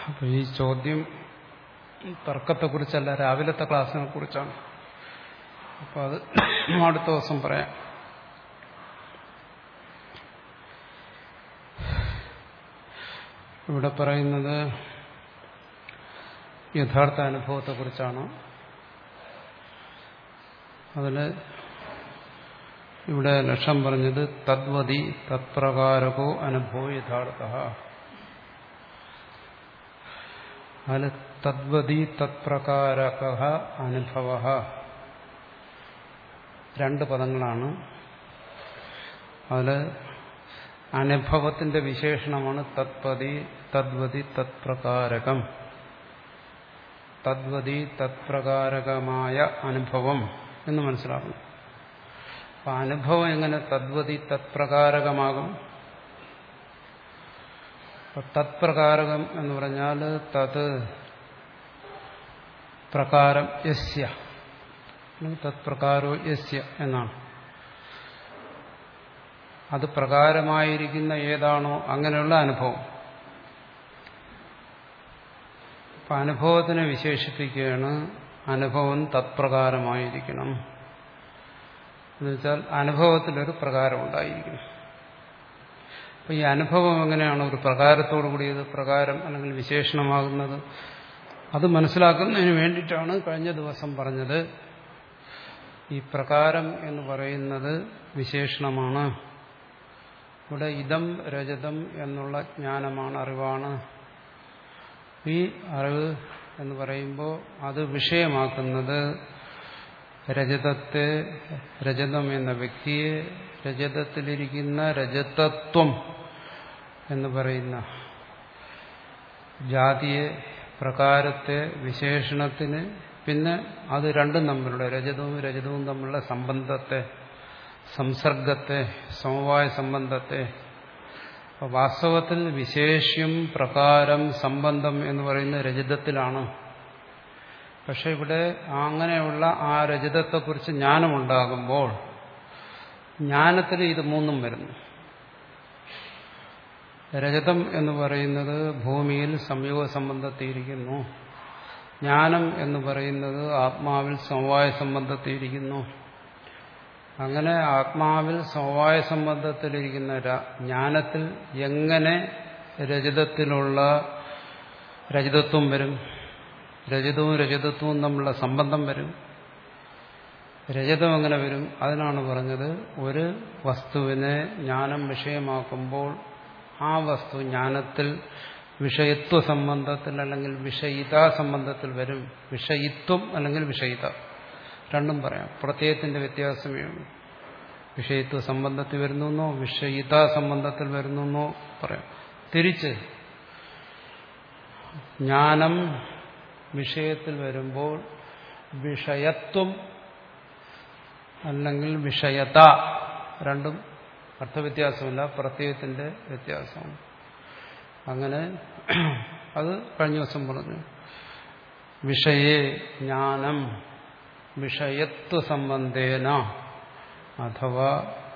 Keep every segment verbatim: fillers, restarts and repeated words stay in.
അപ്പോൾ ഈ ചോദ്യം തർക്കത്തെക്കുറിച്ചല്ല, രാവിലത്തെ ക്ലാസ്സിനെ കുറിച്ചാണ്. അപ്പോൾ അത് അടുത്ത ദിവസം പറയാം. ഇവിടെ പറയുന്നത് യഥാർത്ഥ അനുഭവത്തെക്കുറിച്ചാണ്. അതിൽ ഇവിടെ ലക്ഷ്യം പറഞ്ഞത് തദ്വതി തത്പ്രകാരകോ അനുഭവോ യഥാർത്ഥ. അതിൽ തദ്വതി തത്പ്രകാരക അനുഭവ രണ്ട് പദങ്ങളാണ്. അതിൽ അനുഭവത്തിന്റെ വിശേഷണമാണ് തത്വതി തദ്വതി തത്പ്രകാരകം. തദ്വതി തത്പ്രകാരകമായ അനുഭവം എന്ന് മനസ്സിലാക്കണം. അപ്പൊ അനുഭവം എങ്ങനെ തദ്വതി തത്പ്രകാരകമാകും? തത്പ്രകാരകം എന്ന് പറഞ്ഞാൽ തത് പ്രകാരം യസ്യ, തത്പ്രകാരോ യസ്യ എന്നാണ്. അത് പ്രകാരമായിരിക്കുന്ന ഏതാണോ അങ്ങനെയുള്ള അനുഭവം. അപ്പൊ അനുഭവത്തിനെ വിശേഷിപ്പിക്കുകയാണ്. അനുഭവം തത്പ്രകാരമായിരിക്കണം എന്നുവെച്ചാൽ അനുഭവത്തിലൊരു പ്രകാരം ഉണ്ടായിരിക്കണം. അപ്പൊ ഈ അനുഭവം എങ്ങനെയാണ് ഒരു പ്രകാരത്തോടു കൂടിയത് പ്രകാരം അല്ലെങ്കിൽ വിശേഷണമാകുന്നത്? അത് മനസ്സിലാക്കുന്നതിന് വേണ്ടിയിട്ടാണ് കഴിഞ്ഞ ദിവസം പറഞ്ഞത് ഈ പ്രകാരം എന്ന് പറയുന്നത് വിശേഷണമാണ്. ഇവിടെ ഇദം രജതം എന്നുള്ള ജ്ഞാനമാണ്, അറിവാണ്. ഈ അറിവ് എന്ന് പറയുമ്പോൾ അത് വിഷയമാക്കുന്നത് രജതത്തെ, രജതം എന്ന വ്യക്തിയെ, രജതത്തിലിരിക്കുന്ന രജതത്വം എന്ന് പറയുന്ന ജാതിയെ, പ്രകാരത്തെ, വിശേഷണത്തിന്, പിന്നെ അത് രണ്ടും തമ്മിലുള്ള രജതവും രജതവും തമ്മിലുള്ള സംബന്ധത്തെ, സംസർഗത്തെ, സമവായ സംബന്ധത്തെ. വാസ്തവത്തിൽ വിശേഷ്യം, പ്രകാരം, സംബന്ധം എന്ന് പറയുന്ന രജതത്തിലാണ്. പക്ഷെ ഇവിടെ അങ്ങനെയുള്ള ആ രജതത്തെക്കുറിച്ച് ജ്ഞാനമുണ്ടാകുമ്പോൾ ജ്ഞാനത്തിൽ ഇത് മൂന്നും വരുന്നു. രജതം എന്ന് പറയുന്നത് ഭൂമിയിൽ സംയോഗ സംബന്ധത്തിയിരിക്കുന്നു. ജ്ഞാനം എന്ന് പറയുന്നത് ആത്മാവിൽ സമവായ സംബന്ധത്തിയിരിക്കുന്നു. അങ്ങനെ ആത്മാവിൽ സമവായ സംബന്ധത്തിലിരിക്കുന്ന ജ്ഞാനത്തിൽ എങ്ങനെ രജതത്തിലുള്ള രജതത്വം വരും, രജതവും രജതത്വവും തമ്മിലുള്ള സംബന്ധം വരും, രജതം എങ്ങനെ വരും? അതിനാണ് പറഞ്ഞത് ഒരു വസ്തുവിനെ ജ്ഞാനം വിഷയമാക്കുമ്പോൾ ആ വസ്തു ജ്ഞാനത്തിൽ വിഷയത്വ സംബന്ധത്തിൽ അല്ലെങ്കിൽ വിഷയിതാ സംബന്ധത്തിൽ വരും. വിഷയിത്വം അല്ലെങ്കിൽ വിഷയിത രണ്ടും പറയാം. പ്രത്യയത്തിന്റെ വ്യത്യാസമേ ഉള്ളൂ. വിഷയത്വ സംബന്ധത്തിൽ വരുന്നെന്നോ വിഷയിതാ സംബന്ധത്തിൽ വരുന്നെന്നോ പറയാം. തിരിച്ച് ജ്ഞാനം വിഷയത്തിൽ വരുമ്പോൾ വിഷയത്വം അല്ലെങ്കിൽ വിഷയത രണ്ടും അർത്ഥവ്യത്യാസമില്ല, പ്രത്യയത്തിന്റെ വ്യത്യാസമാണ്. അങ്ങനെ അത് കഴിഞ്ഞ ദിവസം പറഞ്ഞു. വിഷയേ ജ്ഞാനം വിഷയത്വ സംബന്ധേന അഥവാ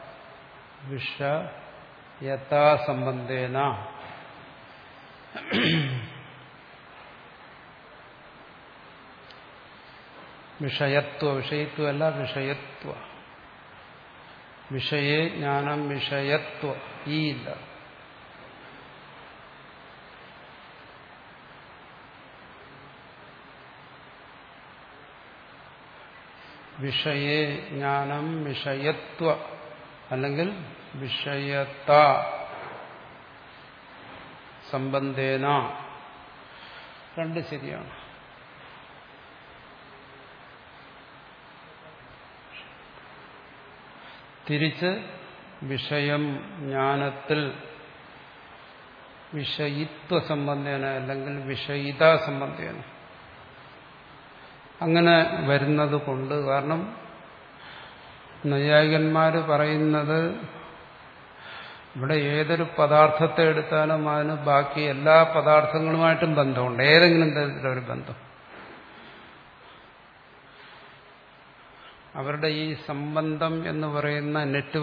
വിഷയതാ സംബന്ധേന വിഷയത്വ, വിഷയത്വമല്ല വിഷയത്വ. വിഷയേ ജ്ഞാനം വിഷയത്വ ഈ ഇല്ല. വിഷയേ ജ്ഞാനം വിഷയത്വ അല്ലെങ്കിൽ വിഷയത സംബന്ധേന രണ്ട് ശരിയാണ്. തിരിച്ച് വിഷയം ജ്ഞാനത്തിൽ വിഷയിത്വ സംബന്ധേന അല്ലെങ്കിൽ വിഷയിത സംബന്ധേന അങ്ങനെ വരുന്നത് കൊണ്ട്. കാരണം നൈയായികന്മാർ പറയുന്നത് ഇവിടെ ഏതൊരു പദാർത്ഥത്തെ എടുത്താലും അതിന് ബാക്കി എല്ലാ പദാർത്ഥങ്ങളുമായിട്ടും ബന്ധമുണ്ട്, ഏതെങ്കിലും തരത്തിലൊരു ബന്ധം. അവരുടെ ഈ സംബന്ധം എന്ന് പറയുന്ന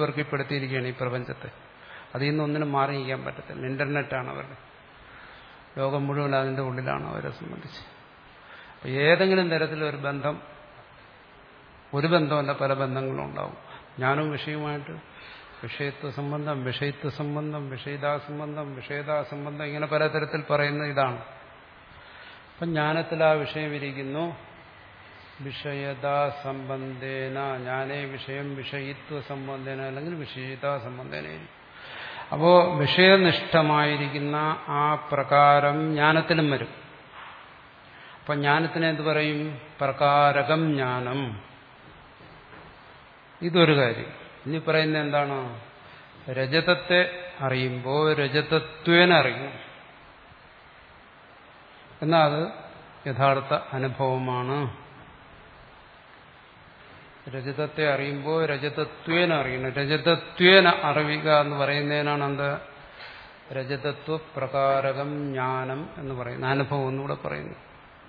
നെറ്റ്വർക്കിൽപ്പെടുത്തിയിരിക്കുകയാണ് ഈ പ്രപഞ്ചത്തെ. അതിൽ നിന്ന് ഒന്നിനും മാറി നിൽക്കാൻ പറ്റത്തില്ല. ഇന്റർനെറ്റാണ് അവരുടെ. ലോകം മുഴുവൻ അതിൻ്റെ ഉള്ളിലാണ് അവരെ സംബന്ധിച്ച്. ഏതെങ്കിലും തരത്തിലൊരു ബന്ധം, ഒരു ബന്ധമല്ല പല ബന്ധങ്ങളും ഉണ്ടാവും. ജ്ഞാനവും വിഷയവുമായിട്ട് വിഷയത്വ സംബന്ധം, വിഷയത്വ സംബന്ധം, വിഷയതാ സംബന്ധം, വിഷയതാ സംബന്ധം, ഇങ്ങനെ പലതരത്തിൽ പറയുന്ന ഇതാണ്. അപ്പം ജ്ഞാനത്തിൽ ആ വിഷയം ഇരിക്കുന്നു. വിഷയതാ സംബന്ധേന, ജ്ഞാനേ വിഷയം വിഷയിത്വ സംബന്ധേന, അല്ലെങ്കിൽ വിഷയതാ സംബന്ധേന. അപ്പോ വിഷയനിഷ്ഠമായിരിക്കുന്ന ആ പ്രകാരം ജ്ഞാനത്തിലും വരും. അപ്പൊ ജ്ഞാനത്തിന് എന്ത് പറയും? പ്രകാരകം ജ്ഞാനം. ഇതൊരു കാര്യം. ഇനി പറയുന്നത് എന്താണ്? രജതത്തെ അറിയുമ്പോൾ രജതത്വേന അറിയും. എന്നാൽ അത് യഥാർത്ഥ അനുഭവമാണ്. രജതത്തെ അറിയുമ്പോൾ രജതത്വേന അറിയണം. രജതത്വേന അറിയുക എന്ന് പറയുന്നതിനാണ് എന്ത്? രജതത്വ പ്രകാരകം ജ്ഞാനം എന്ന് പറയുന്നത്. അനുഭവം എന്നൂടെ പറയുന്നു.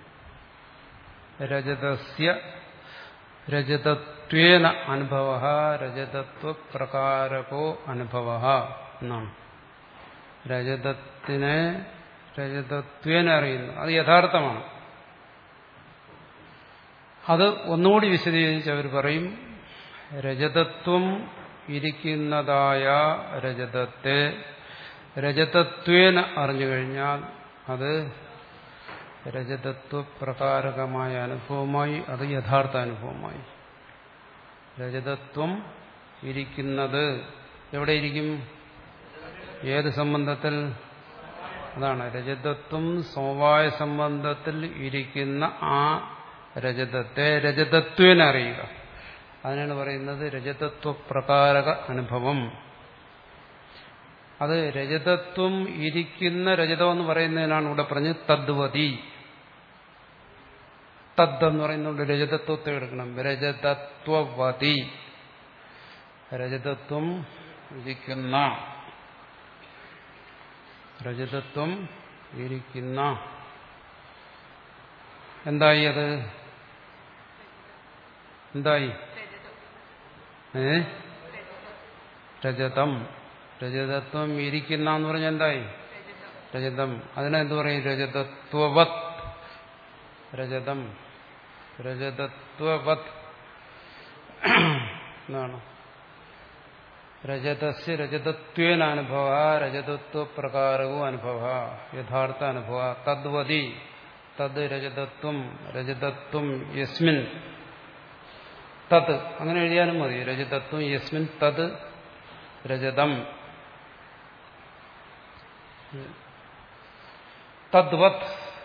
രജതസ്യ രജതത്വേന അനുഭവ രജതത്വ പ്രകാരകോ അനുഭവ എന്നാണ്. രജതത്തിനെ രജതത്വേന അറിയുന്നു. അത് യഥാർത്ഥമാണ്. അത് ഒന്നുകൂടി വിശദീകരിച്ച് അവർ പറയും, രജതത്വം ഇരിക്കുന്നതായ രജതത്തെ രജതത്വേന അറിഞ്ഞു കഴിഞ്ഞാൽ അത് രജതത്വ പ്രകാരകമായ അനുഭവമായി, അത് യഥാർത്ഥ അനുഭവമായി. രജതത്വം ഇരിക്കുന്നത് എവിടെ ഇരിക്കും? ഏത് സംബന്ധത്തിൽ? അതാണ് രജതത്വം സമവായ സംബന്ധത്തിൽ ഇരിക്കുന്ന ആ രജതത്തെ രജതത്വേന അറിയുക. അതിനാണ് പറയുന്നത് രജതത്വ പ്രകാരക അനുഭവം. അത് രജതത്വം ഇരിക്കുന്ന രജതം എന്ന് പറയുന്നതിനാണ് ഇവിടെ പറഞ്ഞത് തദ്വതി. തദ് എന്ന് പറയുന്നുണ്ട്, രജതത്വത്തെ എടുക്കണം. രജതത്വവതി, രജതത്വം ഇരിക്കുന്ന, രജതത്വം ഇരിക്കുന്ന. എന്തായി? അത് എന്തായി? ഏ രജതം. രജതത്വം ഇരിക്കുന്ന എന്ന് പറഞ്ഞാൽ എന്തായി? രജതം. അതിനെന്ത് പറയും? രജതത്വവത്. രജതം രജതത്വവത് എന്നാണ്. രജതസ്യ രജതത്വേന അനുഭവ രജതത്വ പ്രകാരവും അനുഭവ, യഥാർത്ഥ അനുഭവ. തദ്വതി തത് രജതത്വം, രജതത്വം യസ്മിൻ തത്, അങ്ങനെ എഴുതിയാലും മതി. രജതത്വം യസ്മിൻ തത് രജതം. തദ്വത്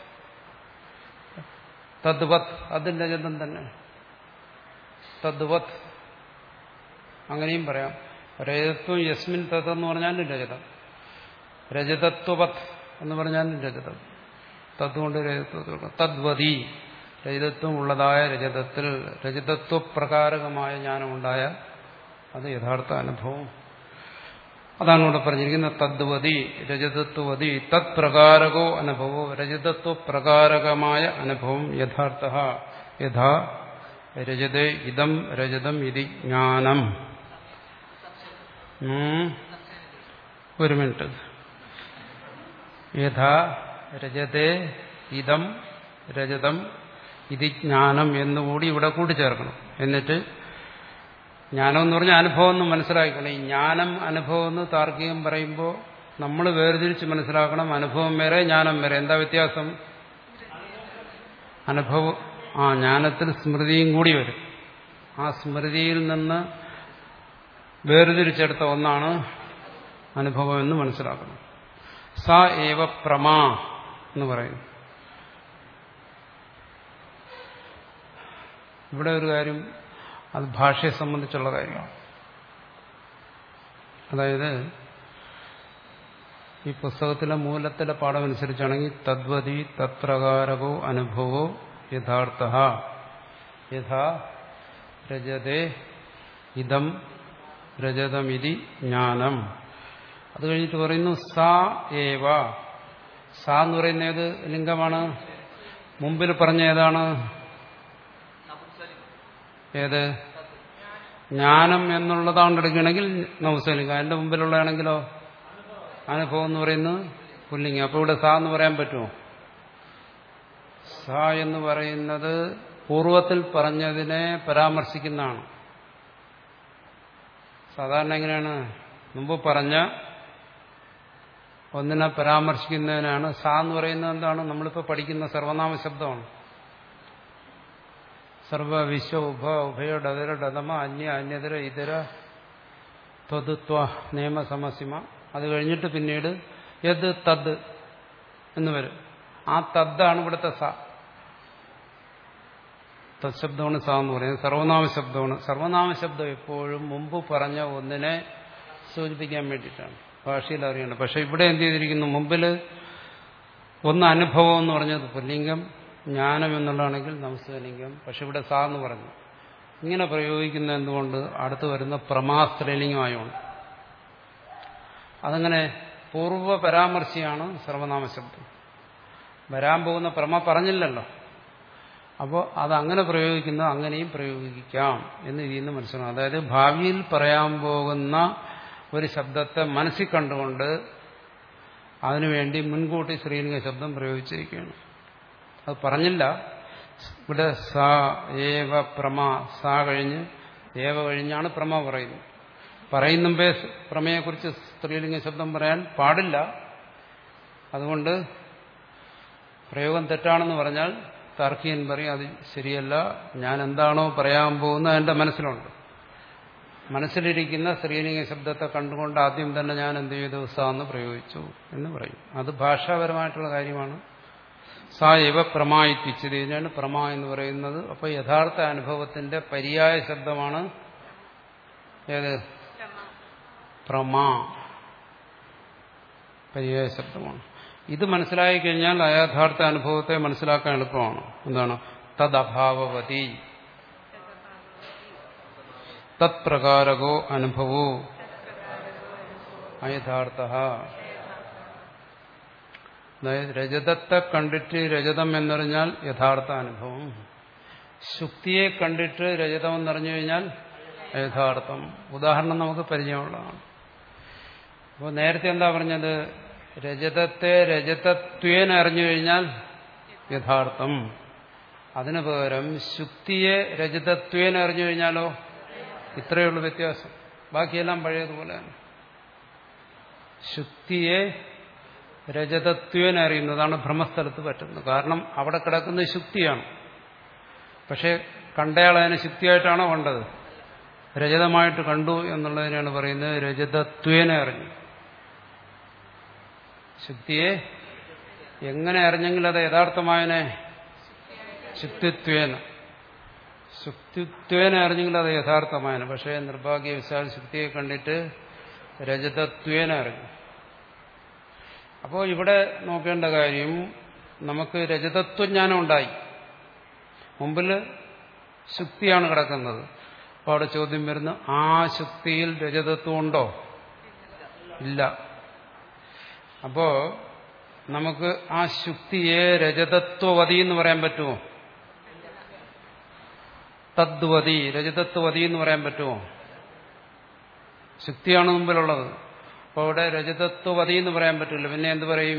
തദ്വത് അതും രജതം തന്നെ. തദ്വത് അങ്ങനെയും പറയാം. രജതത്വം യസ്മിൻ തത് എന്ന് പറഞ്ഞാലും രജതം, രജതത്വവത് എന്ന് പറഞ്ഞാലും രജതം. തദ്കൊണ്ട് രജതത്വ. തദ്വതി രജതത്വം ഉള്ളതായ രജതത്തിൽ രജതത്വ പ്രകാരകമായ ജ്ഞാനമുണ്ടായ അത് യഥാർത്ഥ അനുഭവം. അതാണ് ഇവിടെ പറഞ്ഞിരിക്കുന്നത്. തദ്വതി രജതത്വവതി തത് പ്രകാരകോ അനുഭവോ, രജതത്വ പ്രകാരകമായ അനുഭവം. യഥാർത്ഥ യഥാ രജതേ ഇദം രജതം ഇതി ജ്ഞാനം. ഒരു മിനിറ്റ്. യഥാ രജതേ ഇദം രജതം ഇതി ജ്ഞാനം എന്നുകൂടി ഇവിടെ കൂട്ടിച്ചേർക്കണം. എന്നിട്ട് ജ്ഞാനം എന്ന് പറഞ്ഞാൽ അനുഭവം എന്ന് മനസ്സിലാക്കണം. ഈ ജ്ഞാനം അനുഭവം എന്ന് താർക്കികം പറയുമ്പോൾ നമ്മൾ വേർതിരിച്ച് മനസ്സിലാക്കണം. അനുഭവം വേറെ, ജ്ഞാനം വേറെ. എന്താ വ്യത്യാസം? അനുഭവം, ആ ജ്ഞാനത്തിൽ സ്മൃതിയും കൂടി വരും. ആ സ്മൃതിയിൽ നിന്ന് വേർതിരിച്ചെടുത്ത ഒന്നാണ് അനുഭവം എന്ന് മനസ്സിലാക്കണം. സ ഏവ പ്രമാ എന്ന് പറയുന്നു. ഇവിടെ ഒരു കാര്യം, അത് ഭാഷയെ സംബന്ധിച്ചുള്ള കാര്യമാണ്. അതായത് ഈ പുസ്തകത്തിലെ മൂലത്തിലെ പാഠമനുസരിച്ചാണെങ്കിൽ തദ്വതി തത്പ്രകാരകോ അനുഭവോ യഥാർത്ഥ യഥാ രജതേ ഇദം രജതമിതി ജ്ഞാനം. അത് കഴിഞ്ഞിട്ട് പറയുന്നു സാ ഏവ. സാ എന്ന് പറയുന്ന ഏത് ലിംഗമാണ്? മുമ്പിൽ പറഞ്ഞ ഏതാണ്? ഏത്? ജ്ഞാനം എന്നുള്ളതാണ് എടുക്കണമെങ്കിൽ നൗസലിംഗം. അതിന്റെ മുമ്പിലുള്ളതാണെങ്കിലോ അനുഭവം എന്ന് പറയുന്നത് പുല്ലിംഗം. അപ്പോൾ ഇവിടെ സ എന്ന് പറയാൻ പറ്റുമോ? സ എന്ന് പറയുന്നത് പൂർവത്തിൽ പറഞ്ഞതിനെ പരാമർശിക്കുന്നതാണ്. സാധാരണ എങ്ങനെയാണ്? മുമ്പ് പറഞ്ഞ ഒന്നിനെ പരാമർശിക്കുന്നതിനാണ്. സ എന്ന് പറയുന്നത് എന്താണ്? നമ്മളിപ്പോൾ പഠിക്കുന്ന സർവനാമ ശബ്ദമാണ്. സർവ വിശ്വ ഉഭ ഉഭയ ഡതര ഡതമ അന്യ അന്യതര ഇതര ത്വ നിയമ സമസിമ. അത് കഴിഞ്ഞിട്ട് പിന്നീട് യത് തദ് എന്ന് വരും. ആ തദ്ദാണ് ഇവിടുത്തെ സ. തത്ശബ്ദമാണ് സ എന്ന് പറയുന്നത്. സർവനാമ ശബ്ദമാണ്. സർവനാമ ശബ്ദം എപ്പോഴും മുമ്പ് പറഞ്ഞ ഒന്നിനെ സൂചിപ്പിക്കാൻ വേണ്ടിയിട്ടാണ്, ഭാഷയിൽ അറിയണം. പക്ഷെ ഇവിടെ എന്ത് ചെയ്തിരിക്കുന്നു? മുമ്പിൽ ഒന്ന് അനുഭവം എന്ന് പറഞ്ഞത് പുല്ലിംഗം, ജ്ഞാനം എന്നുള്ളതാണെങ്കിൽ നമസ്തലിംഗം. പക്ഷെ ഇവിടെ സ എന്ന് പറഞ്ഞു. ഇങ്ങനെ പ്രയോഗിക്കുന്ന എന്തുകൊണ്ട്? അടുത്ത് വരുന്ന പ്രമാ സ്ത്രീലിംഗമായോണ്ട്. അതങ്ങനെ പൂർവ്വ പരാമർശിയാണ് സർവനാമ ശബ്ദം. വരാൻ പോകുന്ന പ്രമ പറഞ്ഞില്ലല്ലോ. അപ്പോൾ അതങ്ങനെ പ്രയോഗിക്കുന്നത് അങ്ങനെയും പ്രയോഗിക്കാം എന്ന് ഇതിൽ നിന്ന് മനസ്സിലാവും. അതായത് ഭാവിയിൽ പറയാൻ പോകുന്ന ഒരു ശബ്ദത്തെ മനസ്സിൽ കണ്ടുകൊണ്ട് അതിനുവേണ്ടി മുൻകൂട്ടി സ്ത്രീലിംഗ ശബ്ദം പ്രയോഗിച്ചിരിക്കുകയാണ്. അത് പറഞ്ഞില്ല. ഇവിടെ സ ഏവ പ്രമ, സ കഴിഞ്ഞ് ഏവ കഴിഞ്ഞാണ് പ്രമ പറയുന്നത്. പറയുന്ന മുമ്പേ പ്രമയെക്കുറിച്ച് സ്ത്രീലിംഗ ശബ്ദം പറയാൻ പാടില്ല. അതുകൊണ്ട് പ്രയോഗം തെറ്റാണെന്ന് പറഞ്ഞാൽ താർക്കികൻ പറയും അത് ശരിയല്ല, ഞാൻ എന്താണോ പറയാൻ പോകുന്നത് എൻ്റെ മനസ്സിലുണ്ട്. മനസ്സിലിരിക്കുന്ന സ്ത്രീലിംഗ ശബ്ദത്തെ കണ്ടുകൊണ്ട് ആദ്യം തന്നെ ഞാൻ എന്ത് ചെയ്തു? സ എന്ന് പ്രയോഗിച്ചു എന്ന് പറയും. അത് ഭാഷാപരമായിട്ടുള്ള കാര്യമാണ്. സ ഏവ പ്രമായിപ്പിച്ചത്, ഇതിനാണ് പ്രമ എന്ന് പറയുന്നത്. അപ്പോൾ യഥാർത്ഥ അനുഭവത്തിന്റെ പര്യായ ശബ്ദമാണ് ഏത്? പ്രമ. പര്യായ ശബ്ദമാണ്. ഇത് മനസ്സിലായി കഴിഞ്ഞാൽ അയഥാർത്ഥ അനുഭവത്തെ മനസ്സിലാക്കാൻ എളുപ്പമാണ്. എന്താണ്? തദഭാവവതി തത്പ്രകാരകോ അനുഭവോ അയഥാർത്ഥ. അതായത് രജതത്തെ കണ്ടിട്ട് രജതം എന്നറിഞ്ഞാൽ യഥാർത്ഥ അനുഭവം. ശുക്തിയെ കണ്ടിട്ട് രജതം എന്നറിഞ്ഞു കഴിഞ്ഞാൽ യഥാർത്ഥം. ഉദാഹരണം നമുക്ക് പരിചയമുള്ളതാണ്. അപ്പോൾ നേരത്തെ എന്താ പറഞ്ഞത്? രജതത്തെ രജതത്വേന അറിഞ്ഞു കഴിഞ്ഞാൽ യഥാർത്ഥം. അതിനു പകരം ശുക്തിയെ രജതത്വേന അറിഞ്ഞു കഴിഞ്ഞാലോ? ഇത്രയേ ഉള്ളൂ വ്യത്യാസം. ബാക്കിയെല്ലാം പഴയതുപോലെയാണ്. ശുക്തിയെ രജതത്വേന അറിയുന്നതാണ് ഭ്രമസ്ഥലത്ത് പറ്റുന്നത്. കാരണം അവിടെ കിടക്കുന്നത് ശുക്തിയാണ്. പക്ഷെ കണ്ടയാൾ അതിനെ ശുക്തിയായിട്ടാണോ കണ്ടത്? രജതമായിട്ട് കണ്ടു എന്നുള്ളതിനാണ് പറയുന്നത് രജതത്വേന അറിഞ്ഞു. ശുക്തിയെ എങ്ങനെ അറിഞ്ഞെങ്കിൽ അത് യഥാർത്ഥമായനെ? ശുക്തിത്വേന. ശുക്തിത്വേന അറിഞ്ഞെങ്കിൽ അത് യഥാർത്ഥമായനെ. പക്ഷേ നിർഭാഗ്യവശാൽ ശുക്തിയെ കണ്ടിട്ട് രജതത്വേന അറിഞ്ഞു. അപ്പോൾ ഇവിടെ നോക്കേണ്ട കാര്യം, നമുക്ക് രജതത്വജ്ഞാനം ഉണ്ടായി. മുമ്പിൽ ശുക്തിയാണ് കിടക്കുന്നത്. അപ്പോൾ അവിടെ ചോദ്യം വരുന്നു, ആ ശുക്തിയിൽ രജതത്വം ഉണ്ടോ? ഇല്ല. അപ്പോ നമുക്ക് ആ ശുക്തിയെ രജതത്വവതി എന്ന് പറയാൻ പറ്റുമോ? തദ്വതി, രജതത്വവതി എന്ന് പറയാൻ പറ്റുമോ? ശുക്തിയാണ് മുമ്പിലുള്ളത്. അപ്പോൾ അവിടെ രജതത്വവതി എന്ന് പറയാൻ പറ്റില്ല. പിന്നെ എന്ത് പറയും?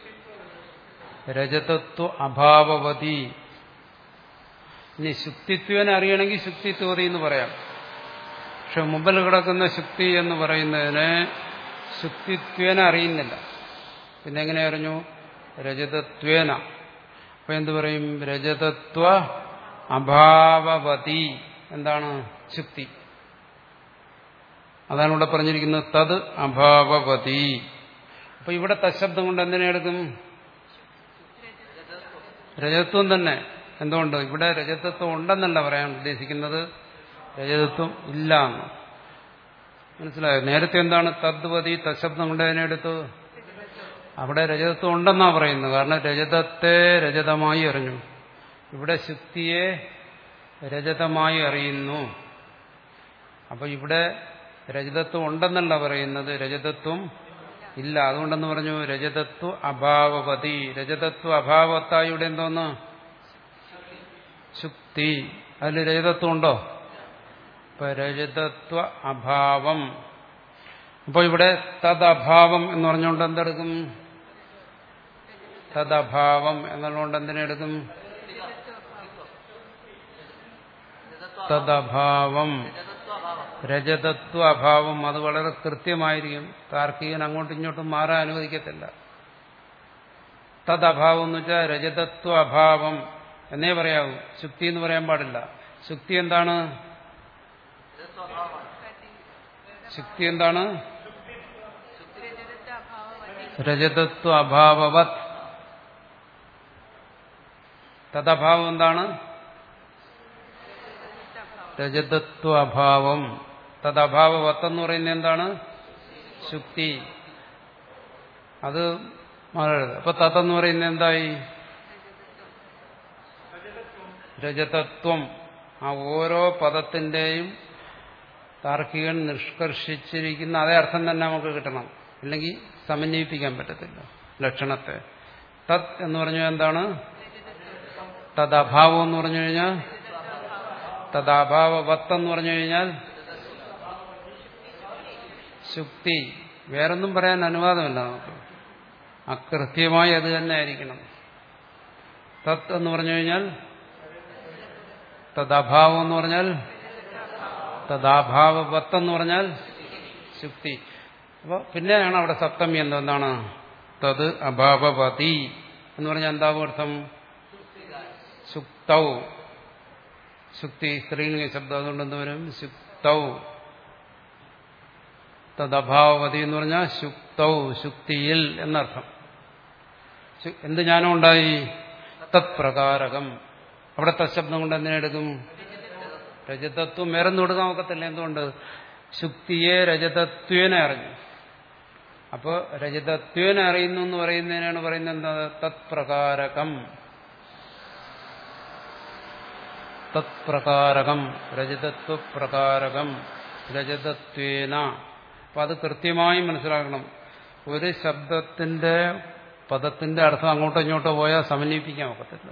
രജതത്വ അഭാവവതി. ഇനി ശുക്തിത്വനെ അറിയണമെങ്കിൽ ശുക്തിത്വവതി എന്ന് പറയാം. പക്ഷെ മുമ്പിൽ കിടക്കുന്ന ശുക്തി എന്ന് പറയുന്നതിനെ ശുക്തിത്വേന അറിയുന്നില്ല. പിന്നെ എങ്ങനെ അറിഞ്ഞു? രജതത്വേന. അപ്പൊ എന്ത് പറയും? രജതത്വ അഭാവവതി. എന്താണ്? ശുക്തി. അതാണ് ഇവിടെ പറഞ്ഞിരിക്കുന്നത് തത് അഭാവവതി. അപ്പൊ ഇവിടെ തശബ്ദം കൊണ്ട് എന്തിനെ എടുക്കും? രജതത്വം തന്നെ. എന്തുകൊണ്ട്? ഇവിടെ രജതത്വം ഉണ്ടെന്നല്ല പറയാൻ ഉദ്ദേശിക്കുന്നത്, രജതത്വം ഇല്ല എന്ന്. മനസ്സിലായോ? നേരത്തെ എന്താണ് തദ്വതി? തശബ്ദം കൊണ്ട് അതിനെ എടുത്തു. അവിടെ രജതത്വം ഉണ്ടെന്നാ പറയുന്നത്. കാരണം രജതത്തെ രജതമായി അറിഞ്ഞു. ഇവിടെ ശുക്തിയെ രജതമായി അറിയുന്നു. അപ്പൊ ഇവിടെ രജതത്വം ഉണ്ടെന്നല്ല പറയുന്നത്, രജതത്വം ഇല്ല. അതുകൊണ്ടെന്ന് പറഞ്ഞു രജതത്വ അഭാവവതി. രജതത്വ അഭാവത്തായി ഇവിടെ എന്തോന്ന്? ശുക്തി. അതിൽ രജതത്വം ഉണ്ടോ? ഇപ്പൊ രജതത്വ അഭാവം. അപ്പൊ ഇവിടെ തദഭാവം എന്ന് പറഞ്ഞുകൊണ്ട് എന്തെടുക്കും? തദഭാവം എന്നുള്ളതുകൊണ്ട് എന്തിനെടുക്കും? തദഭാവം, രജതത്വ അഭാവം. അത് വളരെ കൃത്യമായിരിക്കും. താർക്കികൻ അങ്ങോട്ടും ഇങ്ങോട്ടും മാറാൻ അനുവദിക്കത്തില്ല. തദഭാവം എന്ന് വെച്ചാൽ രജതത്വ അഭാവം എന്നേ പറയാവൂ. ശുക്തി എന്ന് പറയാൻ പാടില്ല. ശുക്തി എന്താണ്? ശുക്തി എന്താണ്? രജതത്വ അഭാവവത്. തദഭാവം എന്താണ്? രജതത്വ അഭാവം. തദഭാവവത്ത് എന്ന് പറയുന്നത് എന്താണ്? ശുക്തി. അത് മാറരുത്. അപ്പൊ തതെന്ന് പറയുന്നത് എന്തായി? രജതത്വം. ആ ഓരോ പദത്തിന്റെയും താർക്കികൻ നിഷ്കർഷിച്ചിരിക്കുന്ന അതേ അർത്ഥം തന്നെ നമുക്ക് കിട്ടണം. ഇല്ലെങ്കിൽ സമന്വയിപ്പിക്കാൻ പറ്റത്തില്ല ലക്ഷണത്തെ. തത് എന്ന് പറഞ്ഞാൽ എന്താണ്? തദഭാവം എന്ന് പറഞ്ഞു കഴിഞ്ഞാൽ, തദാഭാവവത്ത് എന്ന് പറഞ്ഞു കഴിഞ്ഞാൽ ശുക്തി. വേറൊന്നും പറയാൻ അനുവാദമില്ല നമുക്ക്. അകൃത്യമായി അത് തന്നെ ആയിരിക്കണം. തത് എന്ന് പറഞ്ഞു കഴിഞ്ഞാൽ, തദാഭാവം എന്ന് പറഞ്ഞാൽ, തദാഭാവവത്ത് എന്ന് പറഞ്ഞാൽ ശുക്തി. അപ്പൊ പിന്നെയാണ് അവിടെ സപ്തമി എന്താണ്? തത് അഭാവവതി എന്ന് പറഞ്ഞാൽ എന്താവും അർത്ഥം? ശുക്തൗ. ശുക്തി സ്ത്രീലിംഗ ശബ്ദം. അതുകൊണ്ട് എന്ത് വരും? ശുക്തൗ. തദഭാവവതി എന്ന് പറഞ്ഞാൽ ശുക്തൗ, ശുക്തിയിൽ എന്നർത്ഥം. എന്ത് ജ്ഞാനം ഉണ്ടായി? തത് പ്രകാരകം. അവിടെ തശബ്ദം കൊണ്ട് എന്തിനെടുക്കും? രജതത്വം. വേറൊന്നും കൊടുക്കാൻ ഒക്കത്തില്ല. എന്തുകൊണ്ട്? ശുക്തിയെ രജതത്വേനെ അറിഞ്ഞു. അപ്പോ രജതത്വേനെ അറിയുന്നു എന്ന് പറയുന്നതിനാണ് പറയുന്നത് എന്താ? തത് പ്രകാരകം. തത് പ്രകാരകം, രജതത്വ പ്രകാരകം, രജതത്വേന. അപ്പൊ അത് കൃത്യമായി മനസ്സിലാക്കണം. ഒരു ശബ്ദത്തിന്റെ പദത്തിന്റെ അർത്ഥം അങ്ങോട്ടോ ഇങ്ങോട്ടോ പോയാൽ സമന്വയിപ്പിക്കാൻ ഒക്കത്തില്ല.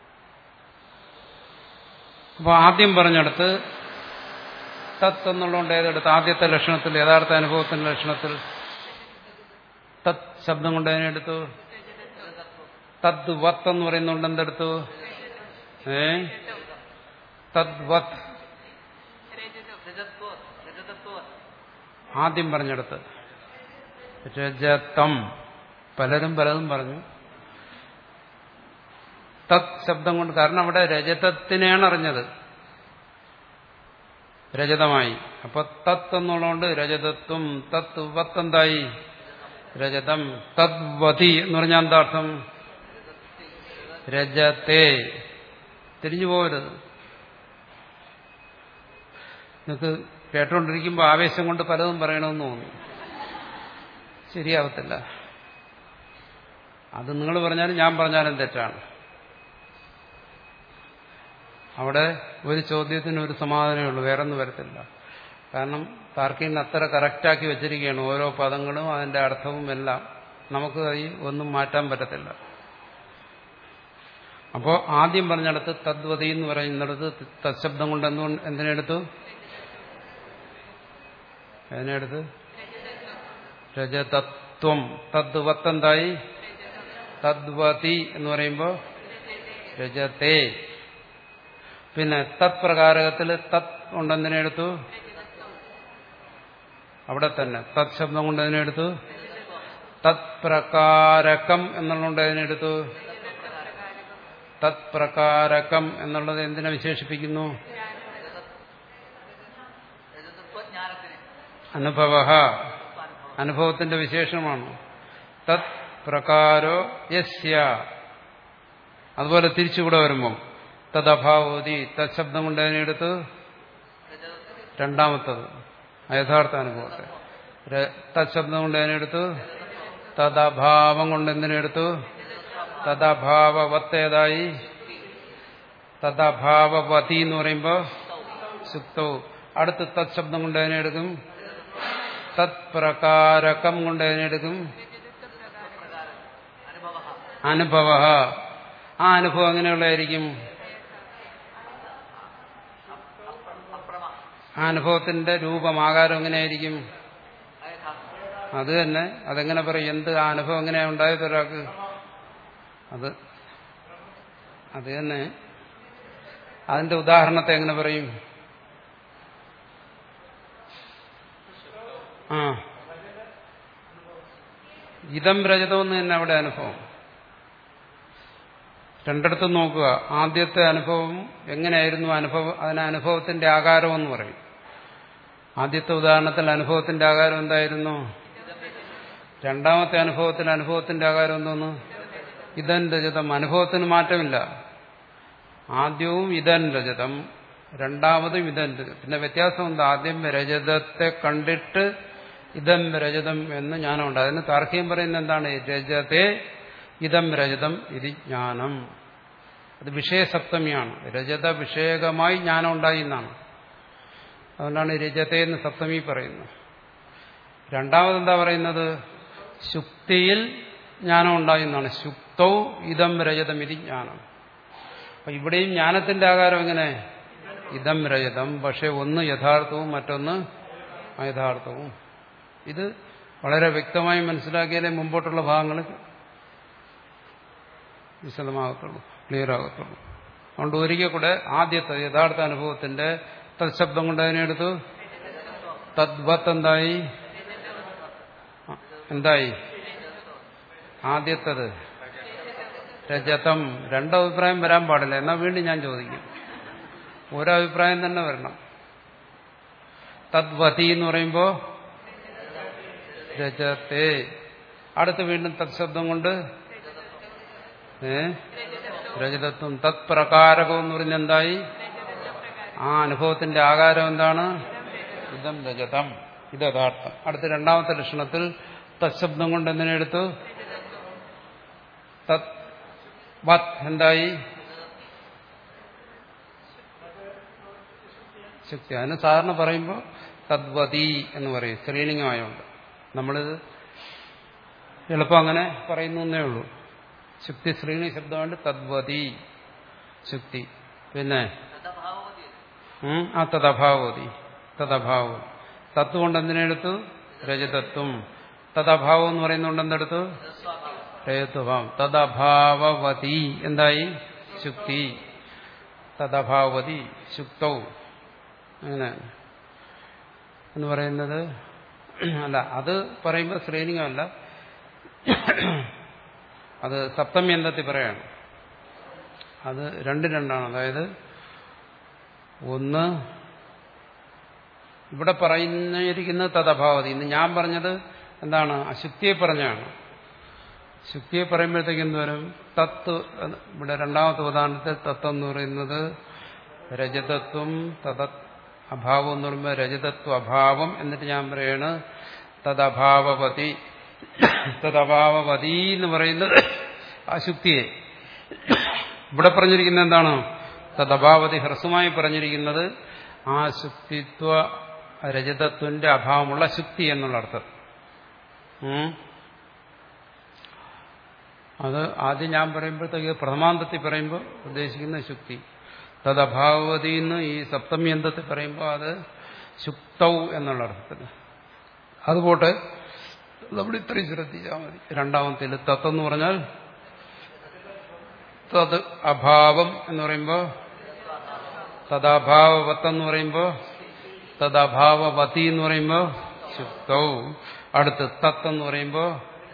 അപ്പൊ ആദ്യം പറഞ്ഞെടുത്ത് തത് എന്നുള്ളതുകൊണ്ട് ഏതെടുത്ത്? ആദ്യത്തെ ലക്ഷണത്തിൽ, യഥാർത്ഥ അനുഭവത്തിന്റെ ലക്ഷണത്തിൽ തത് ശബ്ദം കൊണ്ട് അതിനെടുത്തു. തദ് വത്ത് എന്ന് പറയുന്നുണ്ട് എന്തെടുത്തു? ഏ തദ്വത്. ആദ്യം പറഞ്ഞെടുത്ത് രജതം. പലരും പലതും പറഞ്ഞു. തത് ശബ്ദം കൊണ്ട്, കാരണം അവിടെ രജതത്തിനെയാണ് അറിഞ്ഞത്, രജതമായി. അപ്പൊ തത്ത് എന്നുള്ളതുകൊണ്ട് രജതത്വം. തത് വത്ത് എന്തായി? രജതം. തദ്വതി എന്ന് പറഞ്ഞാൽ എന്താ അർത്ഥം? രജത്തെ. തിരിഞ്ഞു പോകരുത്. നിങ്ങൾക്ക് കേട്ടുകൊണ്ടിരിക്കുമ്പോൾ ആവേശം കൊണ്ട് പലതും പറയണമെന്ന് തോന്നുന്നു. ശരിയാവത്തില്ല. അത് നിങ്ങൾ പറഞ്ഞാലും ഞാൻ പറഞ്ഞാലും തെറ്റാണ്. അവിടെ ഒരു ചോദ്യത്തിന് ഒരു സമാധാനമേ ഉള്ളൂ, വേറൊന്നും വരത്തില്ല. കാരണം താർക്കികൻ അത്ര കറക്റ്റാക്കി വെച്ചിരിക്കുകയാണ് ഓരോ പദങ്ങളും അതിന്റെ അർത്ഥവും എല്ലാം. നമുക്ക് ഈ ഒന്നും മാറ്റാൻ പറ്റത്തില്ല. അപ്പോൾ ആദ്യം പറഞ്ഞിടത്ത് തദ്വതി എന്ന് പറയുന്നിടത്ത് തത്ശബ്ദം കൊണ്ട് എന്തുകൊണ്ട് എന്തിനെടുത്തു? അതിനെടുത്ത് രജതത്വം. തദ്വത്ത് എന്തായി? തദ്വതി എന്ന് പറയുമ്പോൾ രജത്തെ. പിന്നെ തത് പ്രകാരകത്തിൽ തത് കൊണ്ട് എന്തിനെടുത്തു? അവിടെ തന്നെ തത് ശബ്ദം കൊണ്ട് അതിനെടുത്തു. തത് പ്രകാരകം എന്നുള്ളത് അതിനെടുത്തു. തത് പ്രകാരകം എന്നുള്ളത് എന്തിനെ വിശേഷിപ്പിക്കുന്നു? അനുഭവ. അനുഭവത്തിന്റെ വിശേഷമാണ്. തത് പ്രകാരോ യസ്യ. അതുപോലെ തിരിച്ചുകൂടെ വരുമ്പോൾ തദഭാവതി. തത് ശബ്ദം കൊണ്ട് അതിനെടുത്ത് രണ്ടാമത്തത് യഥാർത്ഥ അനുഭവത്തെ. തത് ശബ്ദം കൊണ്ട് അതിനെടുത്ത്. തദഭാവം കൊണ്ട് എന്തിനെടുത്തു? തദഭാവവത്തേതായി? തദഭാവവതി എന്ന് പറയുമ്പോൾ സുക്തവും. അടുത്ത് തത് ശബ്ദം കൊണ്ട് അതിനെടുക്കും. തത് പ്രകാരകം കൊണ്ട് അതിനെടുക്കും. അനുഭവ. ആ അനുഭവം എങ്ങനെയുള്ളതായിരിക്കും? ആ അനുഭവത്തിന്റെ രൂപം, ആകാരം എങ്ങനെയായിരിക്കും? അത് തന്നെ. അതെങ്ങനെ പറയും? എന്ത് ആ അനുഭവം എങ്ങനെയാ ഉണ്ടായത് ഒരാൾക്ക്? അത് അത് തന്നെ. അതിന്റെ ഉദാഹരണത്തെ എങ്ങനെ പറയും? ആ ഇതം രജതമെന്ന് തന്നെ അവിടെ അനുഭവം. രണ്ടിടത്തും നോക്കുക. ആദ്യത്തെ അനുഭവം എങ്ങനെയായിരുന്നു അനുഭവം, അതിന് അനുഭവത്തിന്റെ ആകാരം എന്ന് പറയും. ആദ്യത്തെ ഉദാഹരണത്തിൽ അനുഭവത്തിന്റെ ആകാരം എന്തായിരുന്നു? രണ്ടാമത്തെ അനുഭവത്തിൽ അനുഭവത്തിന്റെ ആകാരം എന്തോന്നു? ഇതൻ രജതം. അനുഭവത്തിന് മാറ്റമില്ല. ആദ്യവും ഇതൻ രജതം, രണ്ടാമതും ഇതൻ രജതം. പിന്നെ വ്യത്യാസം എന്താ? ആദ്യം രജതത്തെ കണ്ടിട്ട് ഇതം രജതം എന്ന് ജ്ഞാനമുണ്ട്. അതിന് താർക്കികം പറയുന്നത് എന്താണ്? രജതേ ഇതം രജതം ഇത് ജ്ഞാനം. അത് വിഷയസപ്തമിയാണ്. രജത വിഷയകമായി ജ്ഞാനം ഉണ്ടായി എന്നാണ്. അതുകൊണ്ടാണ് രജതേ എന്ന് സപ്തമി പറയുന്നത്. രണ്ടാമതെന്താ പറയുന്നത്? ശുക്തിയിൽ ജ്ഞാനം ഉണ്ടായി എന്നാണ്. ശുക്തൗ ഇതം രജതം ഇത് ജ്ഞാനം. അപ്പൊ ഇവിടെയും ജ്ഞാനത്തിന്റെ ആകാരം എങ്ങനെ? ഇതം രജതം. പക്ഷെ ഒന്ന് യഥാർത്ഥവും മറ്റൊന്ന് അയഥാർത്ഥവും. ഇത് വളരെ വ്യക്തമായി മനസ്സിലാക്കിയാലേ മുമ്പോട്ടുള്ള ഭാഗങ്ങൾ വിശദമാകത്തുള്ളൂ, ക്ലിയർ ആകത്തുള്ളൂ. അതുകൊണ്ട് ഒരിക്കൽ കൂടെ ആദ്യത്തെ യഥാർത്ഥ അനുഭവത്തിന്റെ തത്ശബ്ദം കൊണ്ട് അതിനെടുത്തു. തദ്വത്ത് എന്തായി? എന്തായി? ആദ്യത്തത് രജതം. രണ്ടഭിപ്രായം വരാൻ പാടില്ല. എന്നാൽ വീണ്ടും ഞാൻ ചോദിക്കും, ഒരഭിപ്രായം തന്നെ വരണം. തദ്വതി എന്ന് പറയുമ്പോ രജത്തെ. അടുത്ത് വീണ്ടും തത്ശബ്ദം കൊണ്ട് ഏ രജതത്വം. തത് പ്രകാരകം എന്ന് പറഞ്ഞ എന്തായി? ആ അനുഭവത്തിന്റെ ആകാരം എന്താണ്? ഇതം രജതം, ഇത് യഥാർത്ഥം. അടുത്ത രണ്ടാമത്തെ ലക്ഷണത്തിൽ തത്ശബ്ദം കൊണ്ട് എന്തിനെടുത്തു? തത് വത് എന്തായി? ശക്തി. അതിന് സാധാരണ പറയുമ്പോൾ തദ്വതി എന്ന് പറയും, സ്ത്രീലിംഗമായുണ്ട്. നമ്മളിത് എളുപ്പം അങ്ങനെ പറയുന്നേ ഉള്ളൂ. ശുക്തി സ്ത്രീലിംഗ ശബ്ദമുണ്ട്. തദ്വതി ശുക്തി. പിന്നെ ആ തദഭാവതി. തദഭാവം. തത്വ കൊണ്ട് എന്തിനെടുത്തു? രജതത്വം. തദഭാവം എന്ന് പറയുന്നതുകൊണ്ട് എന്തെടുത്തു? രജത്വം. തദഭാവവതി എന്തായി? ശുക്തി. തദഭാവതി ശുക്തൗ. അങ്ങനെ എന്ന് പറയുന്നത് അല്ല, അത് പറയുമ്പോൾ സ്ത്രീലിംഗമല്ല, അത് സപ്തമി അന്തത്തിൽ പറയാണ്. അത് രണ്ട് രണ്ടാണ്. അതായത് ഒന്ന് ഇവിടെ പറഞ്ഞിരിക്കുന്നത് തദഭാവതി. ഇന്ന് ഞാൻ പറഞ്ഞത് എന്താണ്? അശുക്തിയെ പറഞ്ഞാണ്. ശുക്തിയെ പറയുമ്പോഴത്തേക്ക് എന്ത് വരും? തത്ത്. ഇവിടെ രണ്ടാമത്തെ ഉദാഹരണത്തിൽ തത്വം എന്ന് പറയുന്നത് രജതത്വം. തത് അഭാവം എന്ന് പറയുമ്പോൾ രജതത്വ അഭാവം. എന്നിട്ട് ഞാൻ പറയാണ് തദഭാവവതി. തദഭാവവതി എന്ന് പറയുന്നത് അശുക്തിയെ. ഇവിടെ പറഞ്ഞിരിക്കുന്നത് എന്താണ്? തദഭാവതി. ഹ്രസ്വമായി പറഞ്ഞിരിക്കുന്നത് ആ ശുക്തിത്വ രജതത്വന്റെ അഭാവമുള്ള ശുക്തി എന്നുള്ള അർത്ഥം. അത് ആദ്യം ഞാൻ പറയുമ്പോഴത്തേക്ക് പ്രഥമാന്തത്തിൽ പറയുമ്പോൾ ഉദ്ദേശിക്കുന്ന ശുക്തി. തദഭാവതി എന്ന് ഈ സപ്തമി അന്തത്തിൽ പറയുമ്പോൾ അത് ശുക്തൗ എന്നുള്ള അർത്ഥത്തിൽ. അതുപോട്ടെ, നമ്മൾ ഇത്രയും ശ്രദ്ധിച്ചാൽ മതി. രണ്ടാമത്തിൽ തത്ത് എന്ന് പറഞ്ഞാൽ തത് അഭാവം എന്ന് പറയുമ്പോൾ, തദഭാവവത്ത് എന്ന് പറയുമ്പോൾ, തദഭാവവതി എന്ന് പറയുമ്പോൾ ശുക്തൗ. അടുത്ത് തത്ത് എന്ന് പറയുമ്പോൾ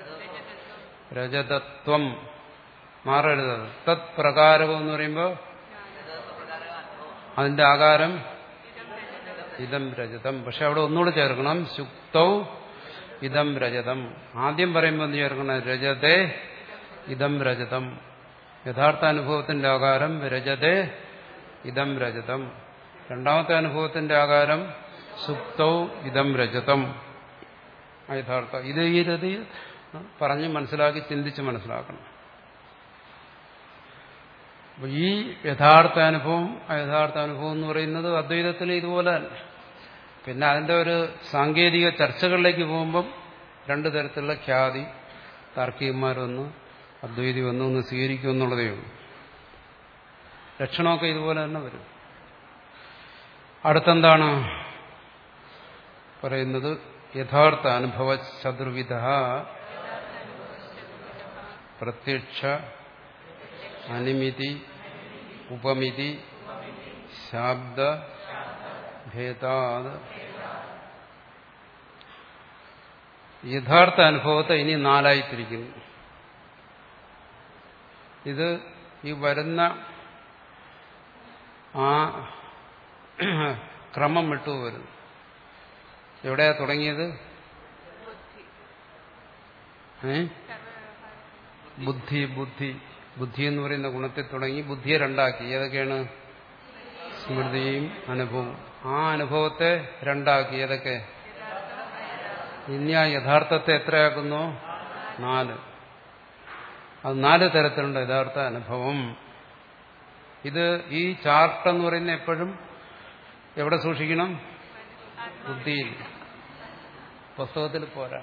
രജതത്വം. മാറരുത്. തത് പ്രകാരം എന്ന് പറയുമ്പോൾ അതിന്റെ ആകാരം ഇതം രജതം. പക്ഷെ അവിടെ ഒന്നുകൂടെ ചേർക്കണം, ശുക്തൗ ഇതം രജതം. ആദ്യം പറയുമ്പോൾ എന്ത് ചേർക്കണം? രജതേ ഇതം രജതം. യഥാർത്ഥ അനുഭവത്തിന്റെ ആകാരം രജതേ ഇതം രജതം. രണ്ടാമത്തെ അനുഭവത്തിന്റെ ആകാരം സുക്തൗ ഇതം രജതം. യഥാർത്ഥ ഇത് ഈ രീതി പറഞ്ഞ് മനസ്സിലാക്കി ചിന്തിച്ച് മനസ്സിലാക്കണം. ഈ യഥാർത്ഥ അനുഭവം അയഥാർത്ഥ അനുഭവം എന്ന് പറയുന്നത് അദ്വൈതത്തിൽ ഇതുപോലെ തന്നെ. പിന്നെ അതിന്റെ ഒരു സാങ്കേതിക ചർച്ചകളിലേക്ക് പോകുമ്പം രണ്ടു തരത്തിലുള്ള ഖ്യാതി താർക്കികന്മാരൊന്ന് അദ്വൈതി വന്ന് ഒന്ന് സ്വീകരിക്കും എന്നുള്ളതേ ഉള്ളൂ. ലക്ഷണമൊക്കെ ഇതുപോലെ തന്നെ വരും. അടുത്തെന്താണ് പറയുന്നത്? യഥാർത്ഥ അനുഭവ ചതുർവിധ പ്രത്യക്ഷ അനിമിതി ഉപമിതി ശബ്ദ ഭേദാത്. യഥാർത്ഥ അനുഭവത്തെ ഇനി നാലായി തിരിക്കുന്നു. ഇത് ഈ വരുന്ന ആ ക്രമം വിട്ടുപോരുന്നു. എവിടെയാ തുടങ്ങിയത്? ഏ ബുദ്ധി ബുദ്ധി ബുദ്ധി എന്ന് പറയുന്ന ഗുണത്തിൽ തുടങ്ങി ബുദ്ധിയെ രണ്ടാക്കി. ഏതൊക്കെയാണ്? സ്മൃതിയും അനുഭവവും. ആ അനുഭവത്തെ രണ്ടാക്കി. ഏതൊക്കെ? ഇനി ആ യഥാർത്ഥത്തെ എത്രയാക്കുന്നു? നാല്. അത് നാല് തരത്തിലുണ്ട് യഥാർത്ഥ അനുഭവം. ഇത് ഈ ചാർട്ട് എന്ന് പറയുന്ന എപ്പോഴും എവിടെ സൂക്ഷിക്കണം? ബുദ്ധിയിൽ. പുസ്തകത്തിൽ പോരാ.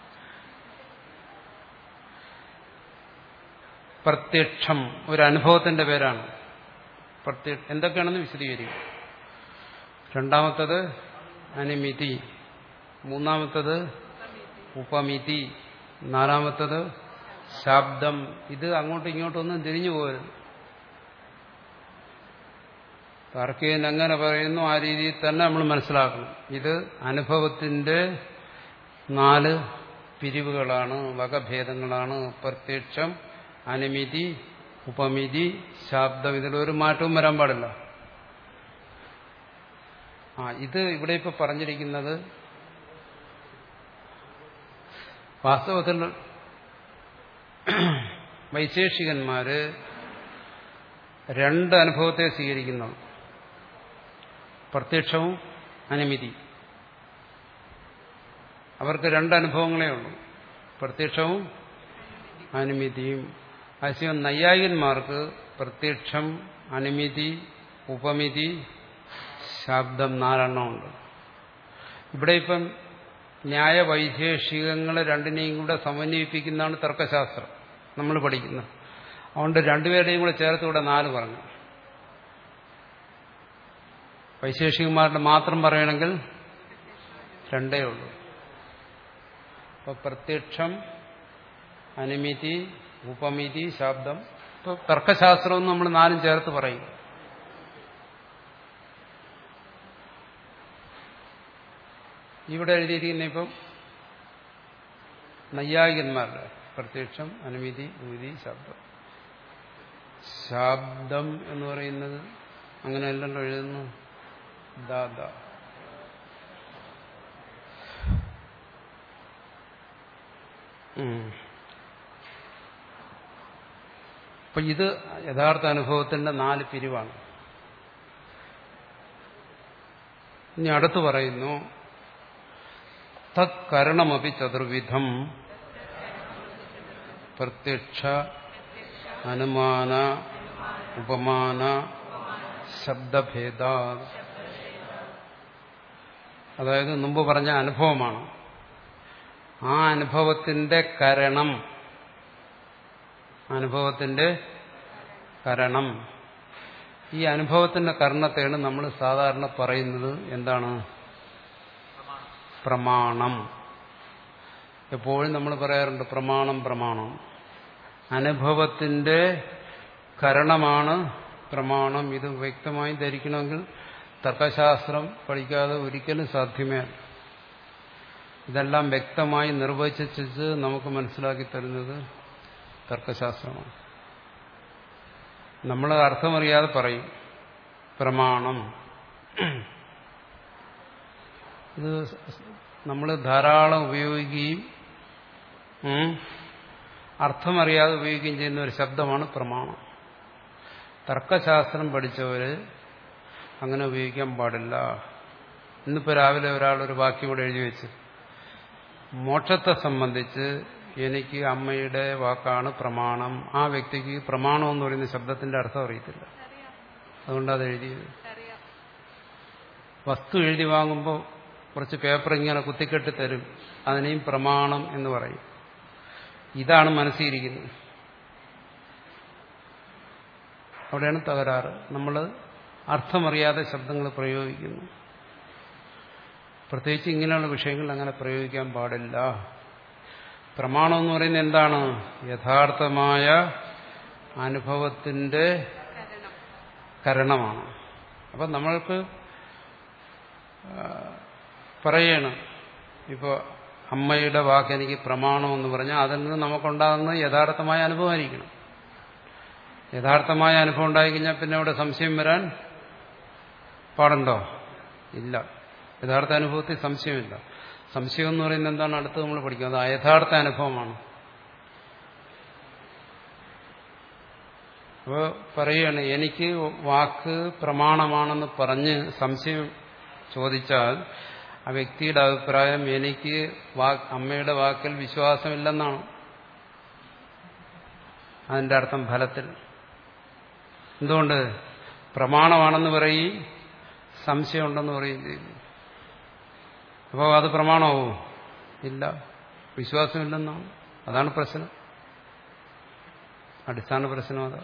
പ്രത്യക്ഷം ഒരു അനുഭവത്തിന്റെ പേരാണ്. പ്രത്യ എന്തൊക്കെയാണെന്ന് വിശദീകരിക്കും. രണ്ടാമത്തത് അനിമിതി, മൂന്നാമത്തത് ഉപമിതി, നാലാമത്തത് ശബ്ദം. ഇത് അങ്ങോട്ടും ഇങ്ങോട്ടൊന്നും തിരിഞ്ഞു പോകരുത്. താർക്കികൻ എങ്ങനെ പറയുന്നു ആ രീതിയിൽ തന്നെ നമ്മൾ മനസ്സിലാക്കണം. ഇത് അനുഭവത്തിന്റെ നാല് പിരിവുകളാണ്, വകഭേദങ്ങളാണ്. പ്രത്യക്ഷം, അനിമിതി, ഉപമിതി, ശബ്ദം. ഇതിലൊരു മാറ്റവും വരാൻ പാടില്ല. ആ ഇത് ഇവിടെ ഇപ്പൊ പറഞ്ഞിരിക്കുന്നത് വാസ്തവത്തിൽ വൈശേഷികന്മാര് രണ്ട് അനുഭവത്തെ സ്വീകരിക്കുന്നു. പ്രത്യക്ഷവും അനിമിതി. അവർക്ക് രണ്ട് അനുഭവങ്ങളേ ഉള്ളൂ, പ്രത്യക്ഷവും അനിമിതിയും. അതേസമയം നൈയായികന്മാർക്ക് പ്രത്യക്ഷം, അനിമിതി, ഉപമിതി, ശബ്ദം നാലെണ്ണമുണ്ട്. ഇവിടെ ഇപ്പം ന്യായവൈശേഷികങ്ങളെ രണ്ടിനെയും കൂടെ സമന്വയിപ്പിക്കുന്നതാണ് തർക്കശാസ്ത്രം നമ്മൾ പഠിക്കുന്നത്. അതുകൊണ്ട് രണ്ടുപേരുടെയും കൂടെ ചേർത്ത് ഇവിടെ നാല് പറഞ്ഞു. വൈശേഷികന്മാരുടെ മാത്രം പറയണമെങ്കിൽ രണ്ടേ ഉള്ളൂ. അപ്പൊ പ്രത്യക്ഷം, അനിമിതി, ഉപമിതി, ശബ്ദം. ഇപ്പൊ തർക്കശാസ്ത്രം നമ്മൾ നാലും ചേർത്ത് പറയും. ഇവിടെ എഴുതിയിരിക്കുന്ന ഇപ്പം നൈയായികന്മാരുടെ പ്രത്യക്ഷം, അനിമിതി, ഉപമിതി, ശബ്ദം. ശബ്ദം എന്ന് പറയുന്നത് അങ്ങനെയല്ലല്ലോ എഴുതുന്നു. ദാദ അപ്പൊ ഇത് യഥാർത്ഥ അനുഭവത്തിന്റെ നാല് പിരിവാണ്. ഇനി അടുത്ത് പറയുന്നു തത് കരണമപി ചതുർവിധം പ്രത്യക്ഷ, അനുമാന, ഉപമാന, ശബ്ദഭേദ. അതായത് മുമ്പ് പറഞ്ഞ അനുഭവമാണ്. ആ അനുഭവത്തിന്റെ കരണം, അനുഭവത്തിന്റെ കരണം, ഈ അനുഭവത്തിന്റെ കരണത്തെയാണ് നമ്മൾ സാധാരണ പറയുന്നത് എന്താണ്? പ്രമാണം. എപ്പോഴും നമ്മൾ പറയാറുണ്ട് പ്രമാണം പ്രമാണം. അനുഭവത്തിന്റെ കരണമാണ് പ്രമാണം. ഇത് വ്യക്തമായി ധരിക്കണമെങ്കിൽ തർക്കശാസ്ത്രം പഠിക്കാതെ ഒരിക്കലും സാധ്യമേ. ഇതെല്ലാം വ്യക്തമായി നിർവചിച്ച് നമുക്ക് മനസ്സിലാക്കി തരുന്നത് തർക്കശാസ്ത്രമാണ്. നമ്മൾ അർത്ഥമറിയാതെ പറയും പ്രമാണം. ഇത് നമ്മൾ ധാരാളം ഉപയോഗിക്കുകയും അർത്ഥമറിയാതെ ഉപയോഗിക്കുകയും ചെയ്യുന്ന ഒരു ശബ്ദമാണ് പ്രമാണം. തർക്കശാസ്ത്രം പഠിച്ചവര് അങ്ങനെ ഉപയോഗിക്കാൻ പാടില്ല. ഇന്നിപ്പോ രാവിലെ ഒരാളൊരു വാക്യം കൂടെ എഴുതി വെച്ച്, മോക്ഷത്തെ സംബന്ധിച്ച് എനിക്ക് അമ്മയുടെ വാക്കാണ് പ്രമാണം. ആ വ്യക്തിക്ക് പ്രമാണം എന്ന് പറയുന്ന ശബ്ദത്തിന്റെ അർത്ഥം അറിയത്തില്ല, അതുകൊണ്ടത് എഴുതിയത്. വസ്തു എഴുതി വാങ്ങുമ്പോൾ കുറച്ച് പേപ്പർ ഇങ്ങനെ കുത്തിക്കെട്ടി തരും, അതിനെയും പ്രമാണം എന്ന് പറയും. ഇതാണ് മനസ്സിരിക്കുന്നത്. അവിടെയാണ് തകരാറ്. നമ്മൾ അർത്ഥമറിയാതെ ശബ്ദങ്ങൾ പ്രയോഗിക്കുന്നു. പ്രത്യേകിച്ച് ഇങ്ങനെയുള്ള വിഷയങ്ങൾ അങ്ങനെ പ്രയോഗിക്കാൻ പാടില്ല. പ്രമാണം എന്ന് പറയുന്നത് എന്താണ്? യഥാർത്ഥമായ അനുഭവത്തിന്റെ കരണമാണ്. അപ്പം നമ്മൾക്ക് പറയണം, ഇപ്പോൾ അമ്മയുടെ വാക്ക് എനിക്ക് പ്രമാണമെന്ന് പറഞ്ഞാൽ അതിൽ നിന്ന് നമുക്കുണ്ടാകുന്ന യഥാർത്ഥമായ അനുഭവമായിരിക്കണം. യഥാർത്ഥമായ അനുഭവം ഉണ്ടായിക്കഴിഞ്ഞാൽ പിന്നെ അവിടെ സംശയം വരാൻ പാടുണ്ടോ? ഇല്ല. യഥാർത്ഥ അനുഭവത്തിൽ സംശയമില്ല. സംശയം എന്ന് പറയുന്നത് എന്താണ്? അടുത്ത് നമ്മൾ പഠിക്കുന്നത് അത് യഥാർത്ഥ അനുഭവമാണ്. അപ്പോൾ പറയുകയാണ്, എനിക്ക് വാക്ക് പ്രമാണമാണെന്ന് പറഞ്ഞ് സംശയം ചോദിച്ചാൽ ആ വ്യക്തിയുടെ അഭിപ്രായം എനിക്ക് അമ്മയുടെ വാക്കിൽ വിശ്വാസമില്ലെന്നാണ്. അതിന്റെ അർത്ഥം ഫലത്തിൽ. എന്തുകൊണ്ട്? പ്രമാണമാണെന്ന് പറയും, സംശയമുണ്ടെന്ന് പറയുകയും ചെയ്യുന്നു. അപ്പോൾ അത് പ്രമാണമാവോ? ഇല്ല, വിശ്വാസമില്ലെന്നാണ്. അതാണ് പ്രശ്നം, അടിസ്ഥാന പ്രശ്നം അതാ.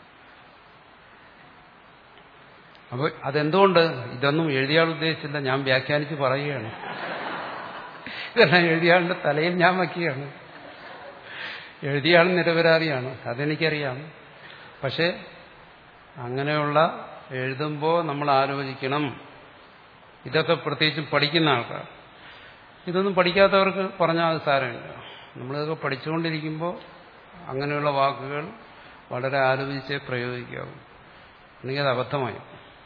അപ്പോൾ അതെന്തുകൊണ്ട്? ഇതൊന്നും എഴുതിയാൾ ഉദ്ദേശിച്ചില്ല, ഞാൻ വ്യാഖ്യാനിച്ച് പറയുകയാണ്. ഇതെല്ലാം എഴുതിയാളുടെ തലയിൽ ഞാൻ വയ്ക്കുകയാണ്. എഴുതിയാൾ നിരപരാധിയാണ്, അതെനിക്കറിയാം. പക്ഷെ അങ്ങനെയുള്ള എഴുതുമ്പോൾ നമ്മൾ ആലോചിക്കണം. ഇതൊക്കെ പ്രത്യേകിച്ചും പഠിക്കുന്ന ആൾക്കാർ. ഇതൊന്നും പഠിക്കാത്തവർക്ക് പറഞ്ഞാൽ അത് സാരമില്ല. നമ്മളിതൊക്കെ പഠിച്ചുകൊണ്ടിരിക്കുമ്പോൾ അങ്ങനെയുള്ള വാക്കുകൾ വളരെ ആലോചിച്ചേ പ്രയോഗിക്കാവൂ. അല്ലെങ്കിൽ അത് അബദ്ധമായി.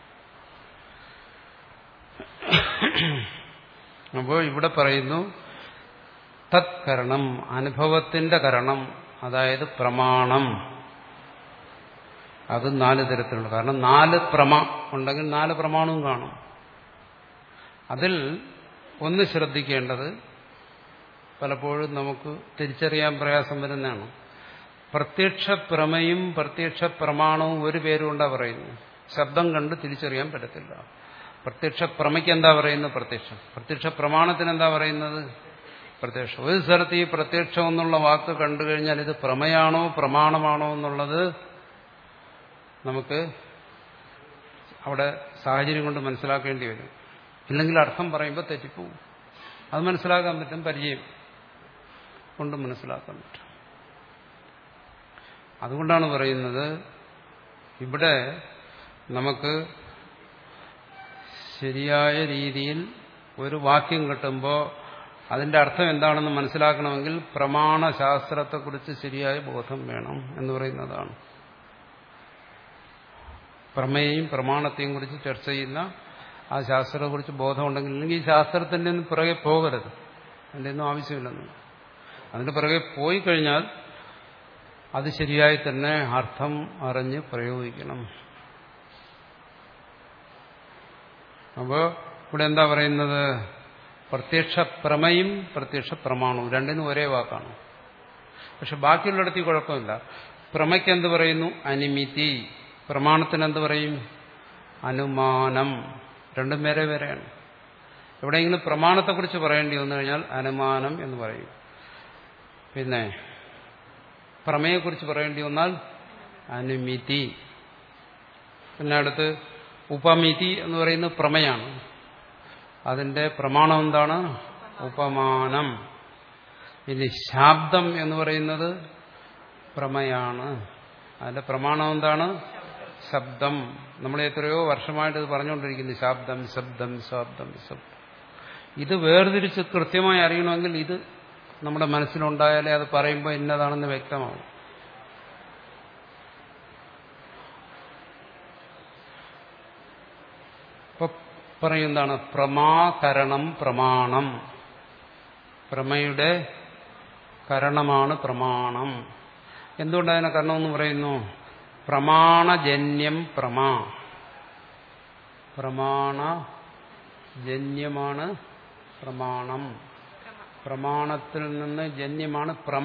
അപ്പോൾ ഇവിടെ പറയുന്നു തത് കരണം, അനുഭവത്തിന്റെ കരണം, അതായത് പ്രമാണം. അത് നാല് തരത്തിലുണ്ട്. കാരണം നാല് പ്രമ ഉണ്ടെങ്കിൽ നാല് പ്രമാണവും കാണും. അതിൽ ഒന്ന് ശ്രദ്ധിക്കേണ്ടത്, പലപ്പോഴും നമുക്ക് തിരിച്ചറിയാൻ പ്രയാസം വരുന്നതാണ്. പ്രത്യക്ഷ പ്രമയും പ്രത്യക്ഷ പ്രമാണവും ഒരു പേരുകൊണ്ടാണ് പറയുന്നത്. ശബ്ദം കണ്ട് തിരിച്ചറിയാൻ പറ്റത്തില്ല. പ്രത്യക്ഷ പ്രമയ്ക്ക് എന്താ പറയുന്നത്? പ്രത്യക്ഷം. പ്രത്യക്ഷ പ്രമാണത്തിന് എന്താ പറയുന്നത്? പ്രത്യക്ഷം. ഒരു സ്ഥലത്ത് ഈ പ്രത്യക്ഷം എന്നുള്ള വാക്ക് കണ്ടു കഴിഞ്ഞാൽ ഇത് പ്രമയാണോ പ്രമാണമാണോ എന്നുള്ളത് നമുക്ക് അവിടെ സാഹചര്യം കൊണ്ട് മനസ്സിലാക്കേണ്ടി വരും. ഇല്ലെങ്കിൽ അർത്ഥം പറയുമ്പോൾ തെറ്റിപ്പോവും. അത് മനസ്സിലാക്കാൻ പറ്റും, പരിചയം കൊണ്ട് മനസ്സിലാക്കാൻ പറ്റും. അതുകൊണ്ടാണ് പറയുന്നത് ഇവിടെ നമുക്ക് ശരിയായ രീതിയിൽ ഒരു വാക്യം കിട്ടുമ്പോൾ അതിന്റെ അർത്ഥം എന്താണെന്ന് മനസ്സിലാക്കണമെങ്കിൽ പ്രമാണശാസ്ത്രത്തെക്കുറിച്ച് ശരിയായ ബോധം വേണം എന്ന് പറയുന്നതാണ്. പ്രമേയും പ്രമാണത്തെയും കുറിച്ച് ചർച്ച ചെയ്യുന്ന ആ ശാസ്ത്രത്തെക്കുറിച്ച് ബോധമുണ്ടെങ്കിൽ, ഇല്ലെങ്കിൽ ഈ ശാസ്ത്രത്തിന്റെ ഒന്നും പിറകെ പോകരുത്. അതിൻ്റെ ഒന്നും ആവശ്യമില്ലെന്ന്. അതിന്റെ പിറകെ പോയി കഴിഞ്ഞാൽ അത് ശരിയായി തന്നെ അർത്ഥം അറിഞ്ഞ് പ്രയോഗിക്കണം. അപ്പോൾ ഇവിടെ എന്താ പറയുന്നത്? പ്രത്യക്ഷ പ്രമയും പ്രത്യക്ഷ പ്രമാണവും രണ്ടിനും ഒരേ വാക്കാണ്. പക്ഷെ ബാക്കിയുള്ളിടത്ത് കുഴപ്പമില്ല. പ്രമയ്ക്ക് എന്ത് പറയുന്നു? അനിമിതി. പ്രമാണത്തിന് എന്ത് പറയും? അനുമാനം. രണ്ടും വേറെ വേറെയാണ്. എവിടെയെങ്കിലും പ്രമാണത്തെക്കുറിച്ച് പറയേണ്ടി വന്നു കഴിഞ്ഞാൽ അനുമാനം എന്ന് പറയും. പിന്നെ പ്രമേയെക്കുറിച്ച് പറയേണ്ടി വന്നാൽ അനുമിതി. പിന്നെ അടുത്ത് ഉപമിതി എന്ന് പറയുന്നത് പ്രമയാണ്. അതിന്റെ പ്രമാണം എന്താണ്? ഉപമാനം. ഇനി ശാബ്ദം എന്ന് പറയുന്നത് പ്രമയാണ്. അതിന്റെ പ്രമാണം എന്താണ്? ശബ്ദം. നമ്മൾ എത്രയോ വർഷമായിട്ട് ഇത് പറഞ്ഞുകൊണ്ടിരിക്കുന്നു. ശബ്ദം ശബ്ദം ശബ്ദം ശബ്ദം. ഇത് വേർതിരിച്ച് കൃത്യമായി അറിയണമെങ്കിൽ ഇത് നമ്മുടെ മനസ്സിലുണ്ടായാലേ അത് പറയുമ്പോൾ ഇന്നതാണെന്ന് വ്യക്തമാവും. ഇപ്പൊ പറയുന്നതാണ് പ്രമാകരണം പ്രമാണം. പ്രമയുടെ കരണമാണ് പ്രമാണം. എന്തുകൊണ്ട് അതിനെ കരണമെന്ന് പറയുന്നു? പ്രമാണജന്യം പ്രമാ. പ്രമാണജന്യമാണ് പ്രമാണം. പ്രമാണത്തിൽ നിന്ന് ജന്യമാണ് പ്രമ.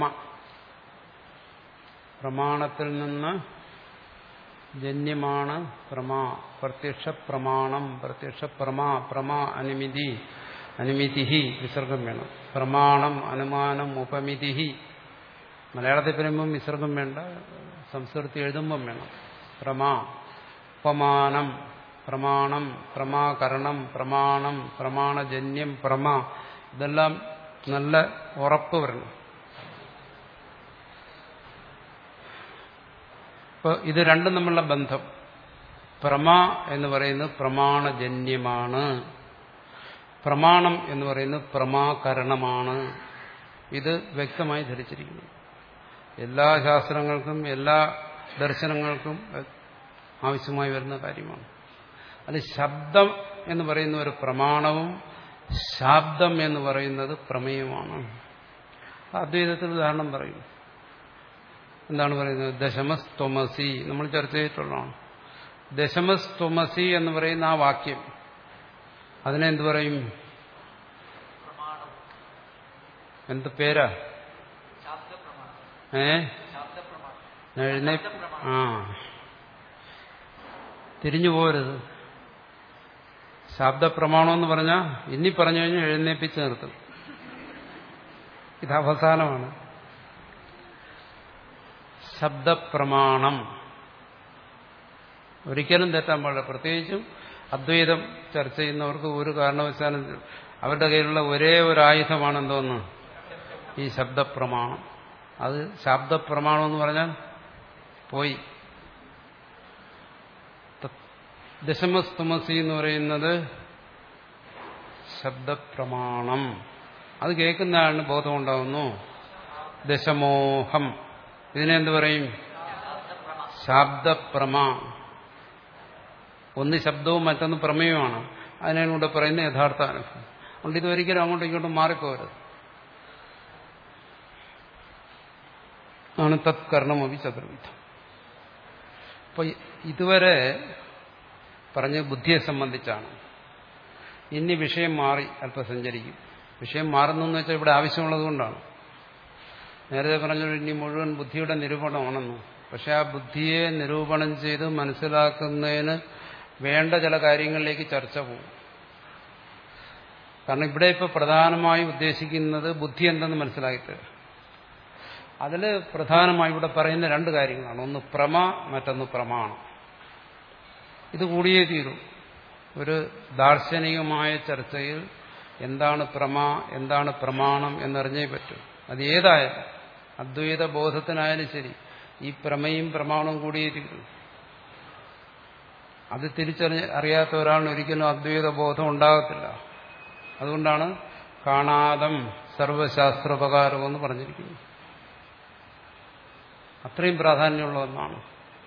പ്രമാണത്തിൽ നിന്ന് ജന്യമാണ് പ്രമാ. പ്രത്യക്ഷ പ്രമാണം പ്രത്യക്ഷ പ്രമാ. പ്രമാ അനുമിതി. അനുമിതിഹി വിസർഗം വേണം. പ്രമാണം അനുമാനം ഉപമിതിഹി. മലയാളത്തിൽ പറയുമ്പം വിസർഗം വേണ്ട, സംസ്കൃതത്തിൽ എഴുതുമ്പം വേണം. പ്രമാ ഉപമാനം പ്രമാണം പ്രമാകരണം പ്രമാണം പ്രമാണജന്യം പ്രമ. ഇതെല്ലാം നല്ല ഉറപ്പ് വരണം. അപ്പോൾ ഇത് രണ്ടും തമ്മിലുള്ള ബന്ധം. പ്രമ എന്ന് പറയുന്നത് പ്രമാണജന്യമാണ്, പ്രമാണം എന്ന് പറയുന്നത് പ്രമാകരണമാണ്. ഇത് വ്യക്തമായി ധരിച്ചിരിക്കുന്നു. എല്ലാ ശാസ്ത്രങ്ങൾക്കും എല്ലാ ദർശനങ്ങൾക്കും ആവശ്യമായി വരുന്ന കാര്യമാണ്. അത് ശബ്ദം എന്ന് പറയുന്ന ഒരു പ്രമാണവും ശാബ്ദം എന്ന് പറയുന്നത് പ്രമേയമാണ്. അദ്വൈതത്തിൽ ഉദാഹരണം പറയും. എന്താണ് പറയുന്നത്? ദശമസ്ത്വമസി നമ്മൾ ചർച്ച ചെയ്തിട്ടുള്ളതാണ്. ദശമസ്ത്വമസി എന്ന് പറയുന്ന ആ വാക്യം, അതിനെന്ത് പറയും? എന്ത് പേരാ? ഏ എഴുന്നേ ആ തിരിഞ്ഞു പോരുത്. ശബ്ദപ്രമാണം എന്ന് പറഞ്ഞാൽ ഇനി പറഞ്ഞു കഴിഞ്ഞാൽ എഴുന്നേപ്പിച്ച് നിർത്തും. ഇത് അവസാനമാണ്. ശബ്ദപ്രമാണം ഒരിക്കലും തെറ്റാൻ പാടില്ല. പ്രത്യേകിച്ചും അദ്വൈതം ചർച്ച ചെയ്യുന്നവർക്ക് ഒരു കാരണവശാലും അവരുടെ കയ്യിലുള്ള ഒരേ ഒരു ആയുധമാണ് എന്തോന്ന്? ഈ ശബ്ദപ്രമാണം. അത് ശബ്ദപ്രമാണം എന്ന് പറഞ്ഞാൽ പോയി. ദശമസ്തുമസി എന്ന് പറയുന്നത് ശബ്ദപ്രമാണം. അത് കേൾക്കുന്ന ആളിന് ബോധമുണ്ടാകുന്നു. ദശമോഹം, ഇതിനെന്ത് പറയും? ശബ്ദപ്രമ. ഒന്ന് ശബ്ദവും മറ്റൊന്ന് പ്രമേയമാണ്. അതിനാണ് ഇവിടെ പറയുന്ന യഥാർത്ഥ അനുഭവം. അതുകൊണ്ട് ഇതൊരിക്കലും അങ്ങോട്ടും ഇങ്ങോട്ടും മാറിപ്പോകരുത്. ആണ് തത്കർണമപി ചതുർവിധം. അപ്പൊ ഇതുവരെ പറഞ്ഞ ബുദ്ധിയെ സംബന്ധിച്ചാണ്. ഇനി വിഷയം മാറി അല്പം സഞ്ചരിക്കും. വിഷയം മാറുന്നു എന്ന് വെച്ചാൽ ഇവിടെ ആവശ്യമുള്ളത് കൊണ്ടാണ്. നേരത്തെ പറഞ്ഞു ഇനി മുഴുവൻ ബുദ്ധിയുടെ നിരൂപണമാണെന്നു. പക്ഷെ ആ ബുദ്ധിയെ നിരൂപണം ചെയ്ത് മനസ്സിലാക്കുന്നതിന് വേണ്ട ചില കാര്യങ്ങളിലേക്ക് ചർച്ച പോകും. കാരണം ഇവിടെ ഇപ്പോൾ പ്രധാനമായി ഉദ്ദേശിക്കുന്നത് ബുദ്ധി എന്തെന്ന് മനസ്സിലാക്കിത്തരാം. അതിൽ പ്രധാനമായി ഇവിടെ പറയുന്ന രണ്ട് കാര്യങ്ങളാണ്. ഒന്ന് പ്രമ, മറ്റൊന്ന് പ്രമാണം. ഇത് കൂടിയേ തീരും. ഒരു ദാർശനികമായ ചർച്ചയിൽ എന്താണ് പ്രമ, എന്താണ് പ്രമാണം എന്നറിഞ്ഞേ പറ്റും. അത് ഏതായാലും അദ്വൈത ബോധത്തിനായാലും ശരി, ഈ പ്രമയും പ്രമാണവും കൂടിയേ തീരും. അത് തിരിച്ചറിഞ്ഞ് അറിയാത്ത ഒരാളിന് ഒരിക്കലും അദ്വൈത ബോധം ഉണ്ടാകത്തില്ല. അതുകൊണ്ടാണ് കാണാതം സർവശാസ്ത്രോപകാരമെന്ന് പറഞ്ഞിരിക്കുന്നത്. അത്രയും പ്രാധാന്യമുള്ള ഒന്നാണ്.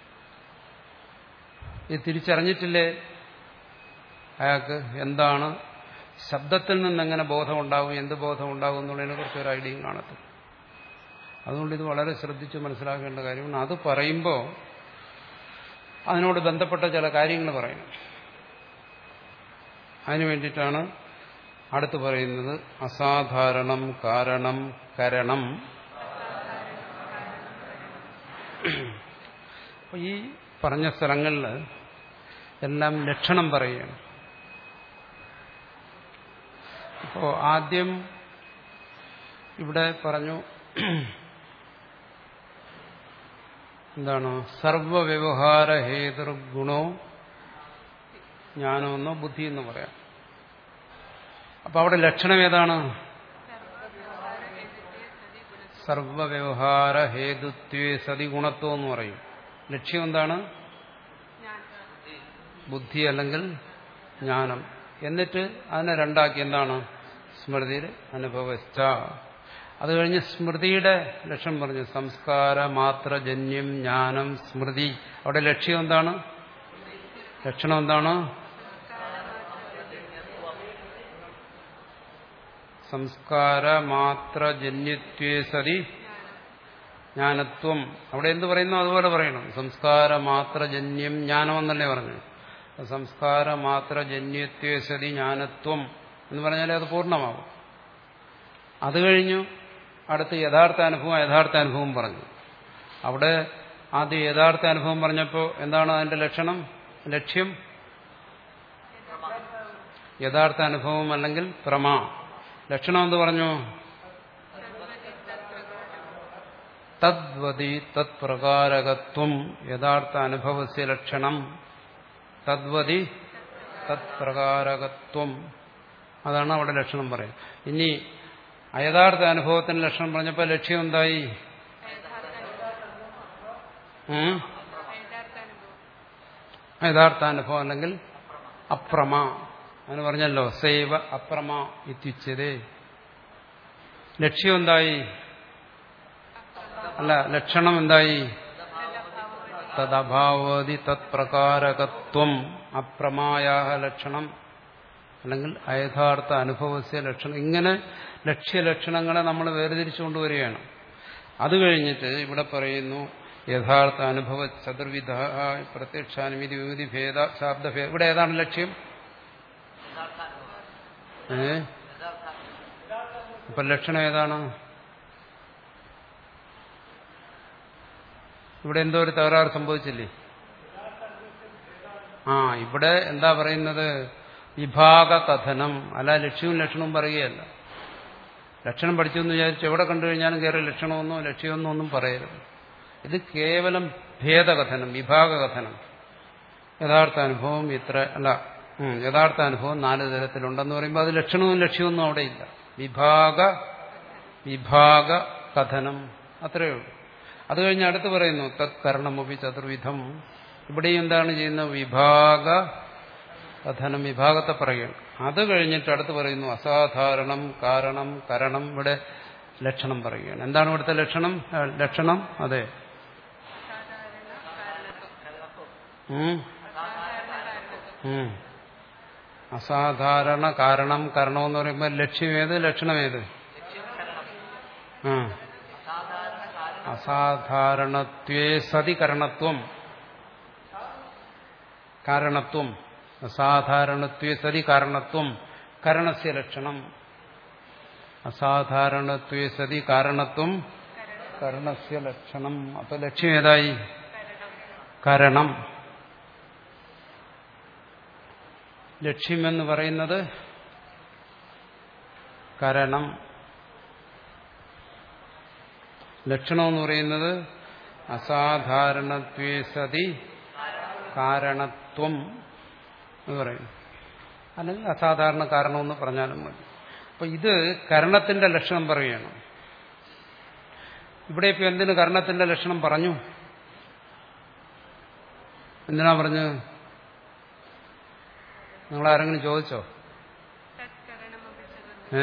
ഇത് തിരിച്ചറിഞ്ഞിട്ടില്ലേ അയാൾക്ക് എന്താണ് ശബ്ദത്തിൽ നിന്നെങ്ങനെ ബോധമുണ്ടാകും, എന്ത് ബോധമുണ്ടാകും എന്നുള്ളതിനെ കുറിച്ച് ഒരു ഐഡിയയും കാണത്തില്ല. അതുകൊണ്ട് ഇത് വളരെ ശ്രദ്ധിച്ച് മനസ്സിലാക്കേണ്ട കാര്യമാണ്. അത് പറയുമ്പോൾ അതിനോട് ബന്ധപ്പെട്ട ചില കാര്യങ്ങൾ പറയണം. അതിനു വേണ്ടിയിട്ടാണ് അടുത്ത് പറയുന്നത് അസാധാരണം കാരണം കരണം. അപ്പൊ ഈ പറഞ്ഞ സ്ഥലങ്ങളിൽ എല്ലാം ലക്ഷണം പറയുകയാണ്. അപ്പോ ആദ്യം ഇവിടെ പറഞ്ഞു എന്താണ്? സർവവ്യവഹാര ഹേതുർ ഗുണോ ജ്ഞാനമെന്നോ ബുദ്ധി എന്ന് പറയാം. അപ്പൊ അവിടെ ലക്ഷണം ഏതാണ്? സർവവ്യവഹാര ഹേതുത്വേ സതി ഗുണത്വം എന്ന് പറയും. ലക്ഷ്യം എന്താണ്? ബുദ്ധി അല്ലെങ്കിൽ ജ്ഞാനം. എന്നിട്ട് അതിനെ രണ്ടാക്കി എന്താണ്? സ്മൃതിയിൽ അനുഭവസ്ഥ. അത് കഴിഞ്ഞ് സ്മൃതിയുടെ ലക്ഷ്യം പറഞ്ഞു. സംസ്കാര മാത്രജന്യം ജ്ഞാനം സ്മൃതി. അവിടെ ലക്ഷ്യം എന്താണ്? ലക്ഷണം എന്താണ്? സംസ്കാര മാത്രജന്യത്വേ സതി ജ്ഞാനത്വം. അവിടെ എന്ത് പറയുന്നു അതുപോലെ പറയണം. സംസ്കാര മാത്രജന്യം ജ്ഞാനം എന്നല്ലേ പറഞ്ഞു. സംസ്കാര മാത്രജന്യത്വേ സതി ജ്ഞാനത്വം എന്ന് പറഞ്ഞാലേ അത് പൂർണ്ണമാകും. അത് കഴിഞ്ഞു അടുത്ത് യഥാർത്ഥ അനുഭവം യഥാർത്ഥ അനുഭവം പറഞ്ഞു. അവിടെ ആദ്യം യഥാർത്ഥ അനുഭവം പറഞ്ഞപ്പോൾ എന്താണ് അതിന്റെ ലക്ഷണം? ലക്ഷ്യം യഥാർത്ഥ അനുഭവം അല്ലെങ്കിൽ പ്രമാ. ലക്ഷണം എന്ത് പറഞ്ഞു? തദ്വതി തത്പ്രകാരകത്വം യഥാർത്ഥ അനുഭവസ്യ ലക്ഷണം. തദ്വതി തത്പ്രകാരകത്വം, അതാണ് അവിടെ ലക്ഷണം പറയാം. ഇനി അയഥാർത്ഥ അനുഭവത്തിന് ലക്ഷണം പറഞ്ഞപ്പോൾ ലക്ഷ്യം എന്തായി? യഥാർത്ഥാനുഭവം അല്ലെങ്കിൽ അപ്രമ. അങ്ങനെ പറഞ്ഞല്ലോ, സൈവ അപ്രമ ഇത്യുച്യതേ. ലക്ഷ്യം എന്തായി? അല്ല, ലക്ഷണം എന്തായി? തദഭാവതി തത്പ്രകാരകത്വം അപ്രമായാഹ ലക്ഷണം അല്ലെങ്കിൽ അയഥാർത്ഥ അനുഭവസ്യ ലക്ഷണം. ഇങ്ങനെ ലക്ഷ്യലക്ഷണങ്ങളെ നമ്മൾ വേർതിരിച്ചുകൊണ്ടുവരികയാണ്. അത് കഴിഞ്ഞിട്ട് ഇവിടെ പറയുന്നു യഥാർത്ഥ അനുഭവ ചതുർവിധ പ്രത്യക്ഷാനുമതി വിവിധി ഭേദ ശാബ്ദഭേദ. ഇവിടെ ഏതാണ് ലക്ഷ്യം? ഏ അപ്പൊ ലക്ഷണം ഏതാണ്? ഇവിടെ എന്തോ ഒരു തകരാറ് സംഭവിച്ചില്ലേ? ആ ഇവിടെ എന്താ പറയുന്നത്? വിഭാഗ കഥനം. അല്ല, ലക്ഷ്യവും ലക്ഷണവും പറയുകയല്ല. ലക്ഷണം പഠിച്ചു എന്ന് വിചാരിച്ചു എവിടെ കണ്ടു കഴിഞ്ഞാലും കയറി ലക്ഷണമെന്നോ ലക്ഷ്യമൊന്നോ ഒന്നും പറയരുത്. ഇത് കേവലം ഭേദകഥനം, വിഭാഗകഥനം. യഥാർത്ഥ അനുഭവം ഇത്ര അല്ല, യഥാർത്ഥ അനുഭവം നാല് തരത്തിലുണ്ടെന്ന് പറയുമ്പോൾ അത് ലക്ഷണവും ലക്ഷ്യമൊന്നും അവിടെ ഇല്ല. വിഭാഗ വിഭാഗ കഥനം അത്രയേ ഉള്ളൂ. അത് കഴിഞ്ഞ് അടുത്ത് പറയുന്നു തത്കരണമപി ചതുർവിധം. ഇവിടെയും എന്താണ് ചെയ്യുന്നത്? വിഭാഗ കഥനം, വിഭാഗത്തെ പറയുകയാണ്. അത് കഴിഞ്ഞിട്ട് അടുത്ത് പറയുന്നു അസാധാരണം കാരണം കരണം. ഇവിടെ ലക്ഷണം പറയുകയാണ്. എന്താണ് ഇവിടുത്തെ ലക്ഷണം? ലക്ഷണം അതെ അസാധാരണ കാരണം കരണം എന്ന് പറയുമ്പോൾ ലക്ഷ്യം ഏത്? ലക്ഷണം ഏത്? ആ അസാധാരണത്വേ സതി കരണത്വം. കാരണത്വം അസാധാരണത്വേ സതി കാരണത്വം കരണസ്യ ലക്ഷണം. അസാധാരണത്വേ സതി കാരണത്വം കരണസ്യ ലക്ഷണം. അപ്പൊ ലക്ഷ്യം ഏതായി? കരണം. ലക്ഷ്യമെന്ന് പറയുന്നത് കരണം, ലക്ഷണമെന്ന് പറയുന്നത് അസാധാരണത്വേ സതി കാരണത്വം എന്ന് പറയുന്നു. അല്ലെങ്കിൽ അസാധാരണ കാരണമെന്ന് പറഞ്ഞാലും മതി. അപ്പൊ ഇത് കരണത്തിന്റെ ലക്ഷണം പറയുകയാണ്. ഇവിടെ ഇപ്പൊ എന്തിനു കരണത്തിന്റെ ലക്ഷണം പറഞ്ഞു? എന്തിനാ പറഞ്ഞു? നിങ്ങൾ ആരെങ്കിലും ചോദിച്ചോ? ഏ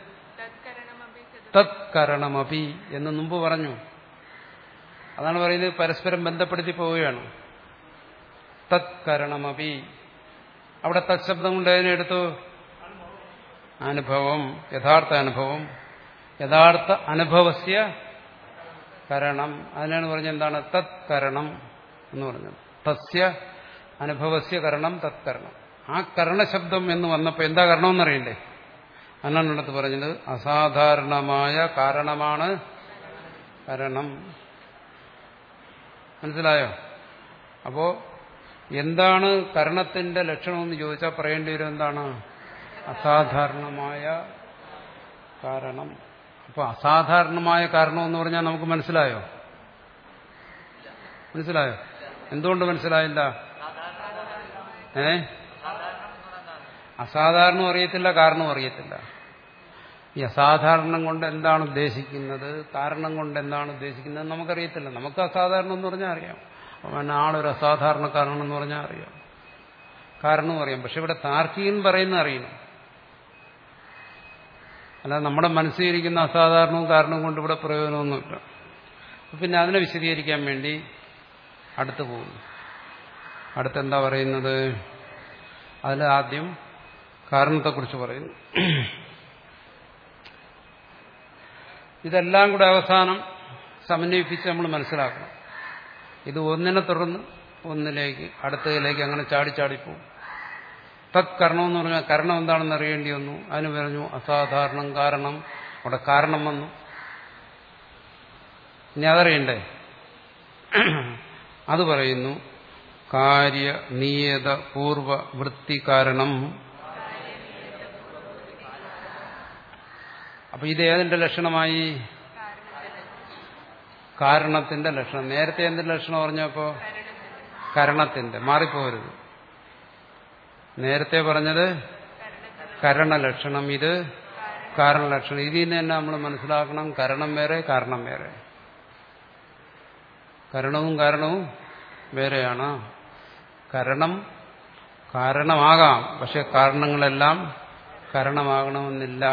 തത്കരണമപി എന്ന് മുമ്പ് പറഞ്ഞു. അതാണ് പറയുന്നത്, പരസ്പരം ബന്ധപ്പെടുത്തി പോവുകയാണ്. തത്കരണമപി. അവിടെ തത് ശബ്ദം കൊണ്ട് അതിനെടുത്തു അനുഭവം, യഥാർത്ഥ അനുഭവം. യഥാർത്ഥ അനുഭവസ്യ കരണം. അതിനാണ് പറഞ്ഞത് എന്താണ്? തത്കരണം എന്ന് പറഞ്ഞത്. തസ്യ അനുഭവസ്യ കരണം തത്കരണം. ആ കരണശബ്ദം എന്ന് വന്നപ്പോൾ എന്താ കരണമെന്നറിയണ്ടേ? അന്നാണ് അടുത്ത് പറഞ്ഞത് അസാധാരണമായ കാരണമാണ് കരണം. മനസ്സിലായോ? അപ്പോ എന്താണ് കരണത്തിന്റെ ലക്ഷണമെന്ന് ചോദിച്ചാൽ പറയേണ്ടി വരും എന്താണ്? അസാധാരണമായ കാരണം. അപ്പൊ അസാധാരണമായ കാരണം എന്ന് പറഞ്ഞാൽ നമുക്ക് മനസ്സിലായോ? മനസ്സിലായോ? എന്തുകൊണ്ട് മനസ്സിലായില്ല? ഏ അസാധാരണം അറിയത്തില്ല, കാരണവും അറിയത്തില്ല. ഈ അസാധാരണം കൊണ്ട് എന്താണ് ഉദ്ദേശിക്കുന്നത്, കാരണം കൊണ്ട് എന്താണ് ഉദ്ദേശിക്കുന്നത് നമുക്കറിയത്തില്ല. നമുക്ക് അസാധാരണം എന്ന് പറഞ്ഞാൽ അറിയാം. പിന്നെ ആളൊരു അസാധാരണക്കാരനെന്ന് പറഞ്ഞാൽ അറിയാം, കാരണവും അറിയാം. പക്ഷെ ഇവിടെ താർക്കികൻ പറയുന്നത് അറിയണം. അല്ല നമ്മുടെ മനസ്സിലിരിക്കുന്ന അസാധാരണവും കാരണവും കൊണ്ട് ഇവിടെ പ്രയോജനമൊന്നുമില്ല. പിന്നെ അതിനെ വിശദീകരിക്കാൻ വേണ്ടി അടുത്ത് പോകുന്നു. അടുത്തെന്താ പറയുന്നത്? അതിൽ ആദ്യം കാരണത്തെക്കുറിച്ച് പറയുന്നു. ഇതെല്ലാം കൂടെ അവസാനം സമന്വയിപ്പിച്ച് നമ്മൾ മനസ്സിലാക്കണം. ഇത് ഒന്നിനെ തുടർന്ന് ഒന്നിലേക്ക് അടുത്തതിലേക്ക് അങ്ങനെ ചാടിച്ചാടിപ്പോവും. തത് കരണം എന്ന് പറഞ്ഞാൽ കരണം എന്താണെന്ന് അറിയേണ്ടി വന്നു. അതിന് പറഞ്ഞു അസാധാരണം കാരണം. അവിടെ കാരണം വന്നു. ഇനി അതറിയണ്ടേ? അത് പറയുന്നു കാര്യ നിയത പൂർവ വൃത്തി കാരണം. അപ്പൊ ഇത് ഏതിന്റെ ലക്ഷണമായി? കാരണത്തിന്റെ ലക്ഷണം. നേരത്തെ എന്തിന്റെ ലക്ഷണം പറഞ്ഞപ്പോ? കരണത്തിന്റെ. മാറിപ്പോരുത്. നേരത്തെ പറഞ്ഞത് കരണലക്ഷണം, ഇത് കാരണലക്ഷണം. ഇതിൽ നിന്ന് തന്നെ നമ്മൾ മനസ്സിലാക്കണം കരണം വേറെ കാരണം വേറെ. കരണവും കാരണവും വേറെയാണ്. കരണം കാരണമാകാം, പക്ഷെ കാരണങ്ങളെല്ലാം കാരണമാകണമെന്നില്ല.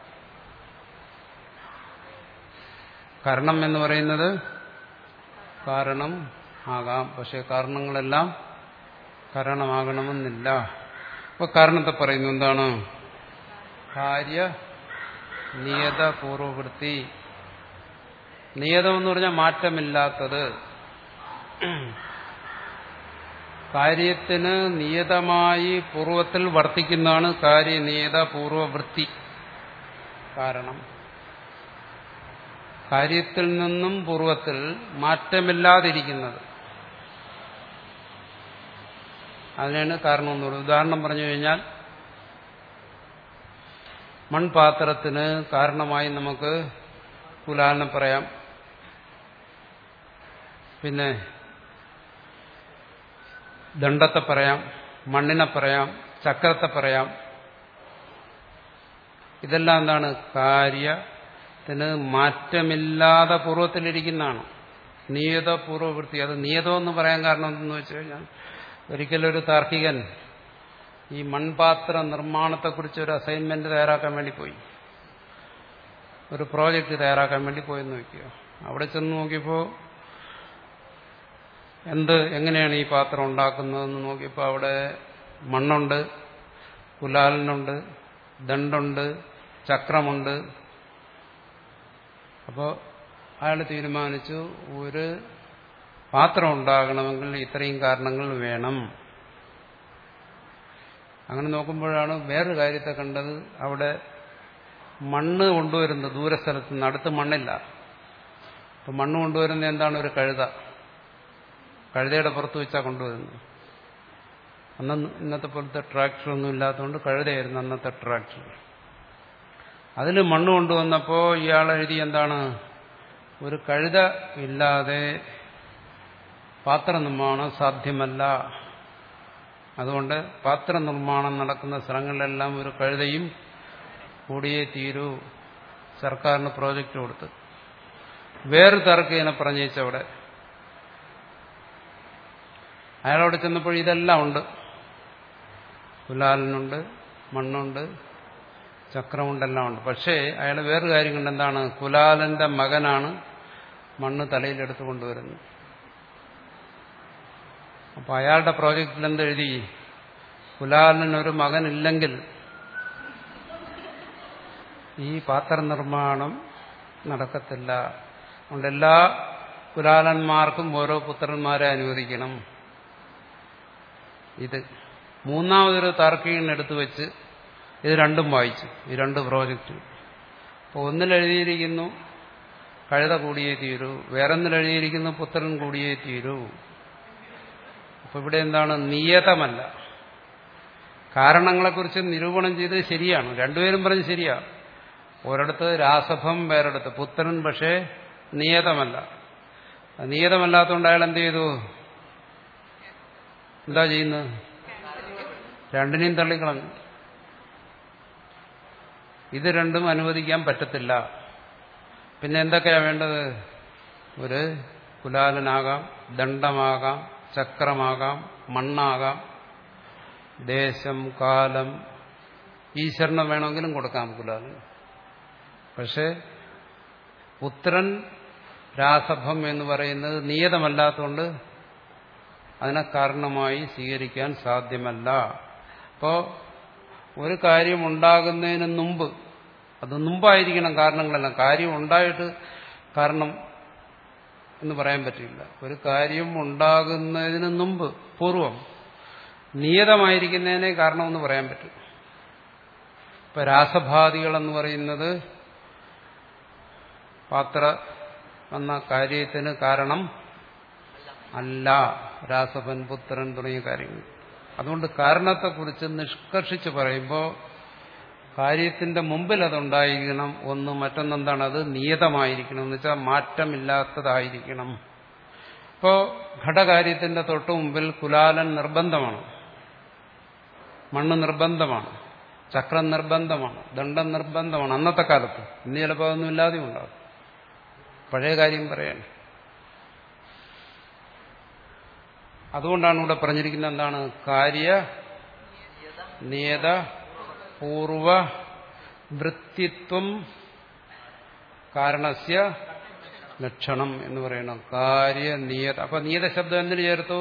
കാരണം എന്ന് പറയുന്നത് കാരണം ആകാം, പക്ഷെ കാരണങ്ങളെല്ലാം കാരണമാകണമെന്നില്ല. അപ്പൊ കാരണത്തെ പറയുന്നു എന്താണ്? കാര്യ നിയത പൂർവവൃത്തി. നിയതം എന്ന് പറഞ്ഞാൽ മാറ്റമില്ലാത്തത്. കാര്യത്തിന് നിയതമായി പൂർവത്തിൽ വർത്തിക്കുന്നതാണ് കാര്യനിയത പൂർവവൃത്തി. കാരണം കാര്യത്തിൽ നിന്നും പൂർവത്തിൽ മാറ്റമില്ലാതിരിക്കുന്നത്, അതിനാണ് കാരണം എന്ന് പറയുന്നത്. ഉദാഹരണം പറഞ്ഞു കഴിഞ്ഞാൽ, മൺപാത്രത്തിന് കാരണമായി നമുക്ക് കുലാലിനെ പറയാം, പിന്നെ ദണ്ഡത്തെ പറയാം, മണ്ണിനെ പറയാം, ചക്രത്തെ പറയാം. ഇതെല്ലാം എന്താണ്? കാര്യത്തിന് മാറ്റമില്ലാതെ പൂർവ്വത്തിലിരിക്കുന്നതാണ്. നിയത പൂർവവൃത്തി. അത് നിയതമെന്ന് പറയാൻ കാരണം എന്തെന്ന് വെച്ച് കഴിഞ്ഞാൽ, ഒരിക്കലൊരു താർക്കികൻ ഈ മൺപാത്ര നിർമ്മാണത്തെക്കുറിച്ച് ഒരു അസൈൻമെന്റ് തയ്യാറാക്കാൻ വേണ്ടി പോയി, ഒരു പ്രോജക്റ്റ് തയ്യാറാക്കാൻ വേണ്ടി പോയെന്ന് വയ്ക്കുക. അവിടെ ചെന്ന് നോക്കിയപ്പോൾ എന്ത് എങ്ങനെയാണ് ഈ പാത്രം ഉണ്ടാക്കുന്നതെന്ന് നോക്കിയപ്പോൾ അവിടെ മണ്ണുണ്ട്, കുലാലനുണ്ട്, ദണ്ഡുണ്ട്, ചക്രമുണ്ട്. അപ്പോൾ അയാൾ തീരുമാനിച്ചു, ഒരു പാത്രം ഉണ്ടാകണമെങ്കിൽ ഇത്രയും കാരണങ്ങൾ വേണം. അങ്ങനെ നോക്കുമ്പോഴാണ് വേറൊരു കാര്യത്തെ കണ്ടത്. അവിടെ മണ്ണ് കൊണ്ടുവരുന്നത് ദൂരസ്ഥലത്ത് നിന്ന്, അടുത്ത് മണ്ണില്ല. അപ്പം മണ്ണ് കൊണ്ടുവരുന്നത് എന്താണ്? ഒരു കഴുത. കഴുതയുടെ പുറത്ത് വെച്ചാൽ കൊണ്ടുവരുന്നത്. അന്ന് ഇന്നത്തെ പോലത്തെ ട്രാക്ടറൊന്നും ഇല്ലാത്തതുകൊണ്ട് കഴുതയായിരുന്നു അന്നത്തെ ട്രാക്ടർ. അതിൽ മണ്ണ് കൊണ്ടുവന്നപ്പോൾ ഇയാൾ എഴുതി എന്താണ്? ഒരു കഴുത ഇല്ലാതെ പാത്ര നിർമ്മാണം സാധ്യമല്ല. അതുകൊണ്ട് പാത്ര നിർമ്മാണം നടക്കുന്ന സ്ഥലങ്ങളിലെല്ലാം ഒരു കഴുതയും കൂടിയേ തീരൂ. സർക്കാരിന് പ്രോജക്റ്റ് കൊടുത്ത് വേറെ തർക്കീനെ പറഞ്ഞേച്ചവിടെ. അയാളവിടെ ചെന്നപ്പോൾ ഇതെല്ലാം ഉണ്ട്. കുലാലനുണ്ട്, മണ്ണുണ്ട്, ചക്രമുണ്ടെല്ലാം ഉണ്ട്. പക്ഷേ അയാൾ വേറൊരു കാര്യം കൊണ്ട് എന്താണ്? കുലാലന്റെ മകനാണ് മണ്ണ് തലയിലെടുത്ത് കൊണ്ടുവരുന്നത്. അപ്പൊ അയാളുടെ പ്രോജക്റ്റിൽ എന്തെഴുതി? കുലാലനൊരു മകനില്ലെങ്കിൽ ഈ പാത്ര നിർമ്മാണം നടക്കത്തില്ല. അതുകൊണ്ട് എല്ലാ കുലാലന്മാർക്കും ഓരോ പുത്രന്മാരെ അനുവദിക്കണം. ഇത് മൂന്നാമതൊരു താർക്കികനെടുത്ത് വെച്ച് ഇത് രണ്ടും വായിച്ചു, ഈ രണ്ട് പ്രോജക്റ്റ്. അപ്പോൾ ഒന്നിലെഴുതിയിരിക്കുന്നു കഴുത കൂടിയേ തീരൂ, വേറൊന്നിലെഴുതിയിരിക്കുന്നു പുത്രൻ കൂടിയേ തീരൂ. അപ്പൊ ഇവിടെ എന്താണ്? നിയതമല്ല. കാരണങ്ങളെക്കുറിച്ച് നിരൂപണം ചെയ്തത് ശരിയാണ്, രണ്ടുപേരും പറഞ്ഞ് ശരിയാ. ഒരിടത്ത് രാസഭം, വേറൊരിടത്ത് പുത്രൻ. പക്ഷേ നിയതമല്ല. നിയതമല്ലാത്തതുകൊണ്ട് അയാൾ എന്ത് ചെയ്തു? എന്താ ചെയ്യുന്നത്? രണ്ടിനെയും തള്ളിക്കളഞ്ഞു. ഇത് രണ്ടും അനുവദിക്കാൻ പറ്റത്തില്ല. പിന്നെ എന്തൊക്കെയാ വേണ്ടത്? ഒരു കുലാലനാകാം, ദണ്ഡമാകാം, ചക്രമാകാം, മണ്ണാകാം, ദേശം, കാലം, ഈശ്വരനെ വേണമെങ്കിലും കൊടുക്കാം കുലാലന്. പക്ഷെ പുത്രൻ, രാസഭം എന്ന് പറയുന്നത് നിയതമല്ലാത്തതുകൊണ്ട് അതിനെ കാരണമായി സ്വീകരിക്കാൻ സാധ്യമല്ല. അപ്പോൾ ഒരു കാര്യം ഉണ്ടാകുന്നതിന് മുമ്പ്, അത് മുമ്പായിരിക്കണം കാരണങ്ങളെല്ലാം. കാര്യം ഉണ്ടായിട്ട് കാരണം എന്ന് പറയാൻ പറ്റില്ല. ഒരു കാര്യം ഉണ്ടാകുന്നതിന് മുമ്പ്, പൂർവം നിയതമായിരിക്കുന്നതിനെ കാരണമെന്ന് പറയാൻ പറ്റും. ഇപ്പൊ രാസഭാദികളെന്ന് പറയുന്നത് പാത്ര എന്ന കാര്യത്തിന് കാരണം അല്ല. രാസഭൻ, പുത്രൻ തുടങ്ങിയ കാര്യങ്ങൾ. അതുകൊണ്ട് കാരണത്തെക്കുറിച്ച് നിഷ്കർഷിച്ച് പറയുമ്പോൾ കാര്യത്തിന്റെ മുമ്പിൽ അതുണ്ടായിരിക്കണം ഒന്ന്. മറ്റൊന്നെന്താണ്? അത് നിയതമായിരിക്കണം, എന്ന് വെച്ചാൽ മാറ്റമില്ലാത്തതായിരിക്കണം. ഇപ്പോൾ ഘടകാര്യത്തിന്റെ തൊട്ടു മുമ്പിൽ കുലാലൻ നിർബന്ധമാണ്, മണ്ണ് നിർബന്ധമാണ്, ചക്രം നിർബന്ധമാണ്, ദണ്ഡം നിർബന്ധമാണ്. അന്നത്തെ കാലത്ത്. ഇന്ന് ചിലപ്പോൾ അതൊന്നും ഇല്ലാതെയും ഉണ്ടാകും. പഴയ കാര്യം പറയാണ്. അതുകൊണ്ടാണ് ഇവിടെ പറഞ്ഞിരിക്കുന്നത് എന്താണ്? കാര്യ നിയത പൂർവ വൃത്തിത്വം കാരണസ്യ ലക്ഷണം എന്ന് പറയണം. കാര്യ നിയത. അപ്പൊ നിയത ശബ്ദം എന്തിനു ചേർത്തു?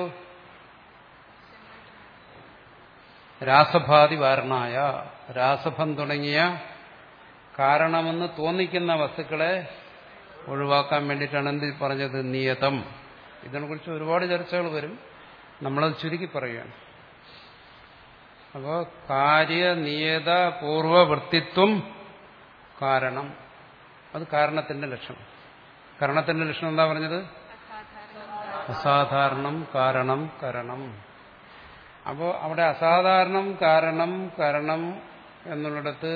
രാസഭാതി വാരണായ. രാസഭം തുടങ്ങിയ കാരണമെന്ന് തോന്നിക്കുന്ന വസ്തുക്കളെ ഒഴിവാക്കാൻ വേണ്ടിയിട്ടാണ് എന്ത് പറഞ്ഞത്? നിയതം. ഇതിനെക്കുറിച്ച് ഒരുപാട് ചർച്ചകൾ വരും, നമ്മളത് ചുരുക്കി പറയുകയാണ്. അപ്പോൾ കാര്യ നിയത പൂർവവൃത്തിത്വം കാരണം, അത് കാരണത്തിന്റെ ലക്ഷണം. കാരണത്തിന്റെ ലക്ഷണം എന്താ പറഞ്ഞത്? അസാധാരണം കാരണം കരണം. അപ്പോൾ അവിടെ അസാധാരണം കാരണം കരണം എന്നുള്ളിടത്ത്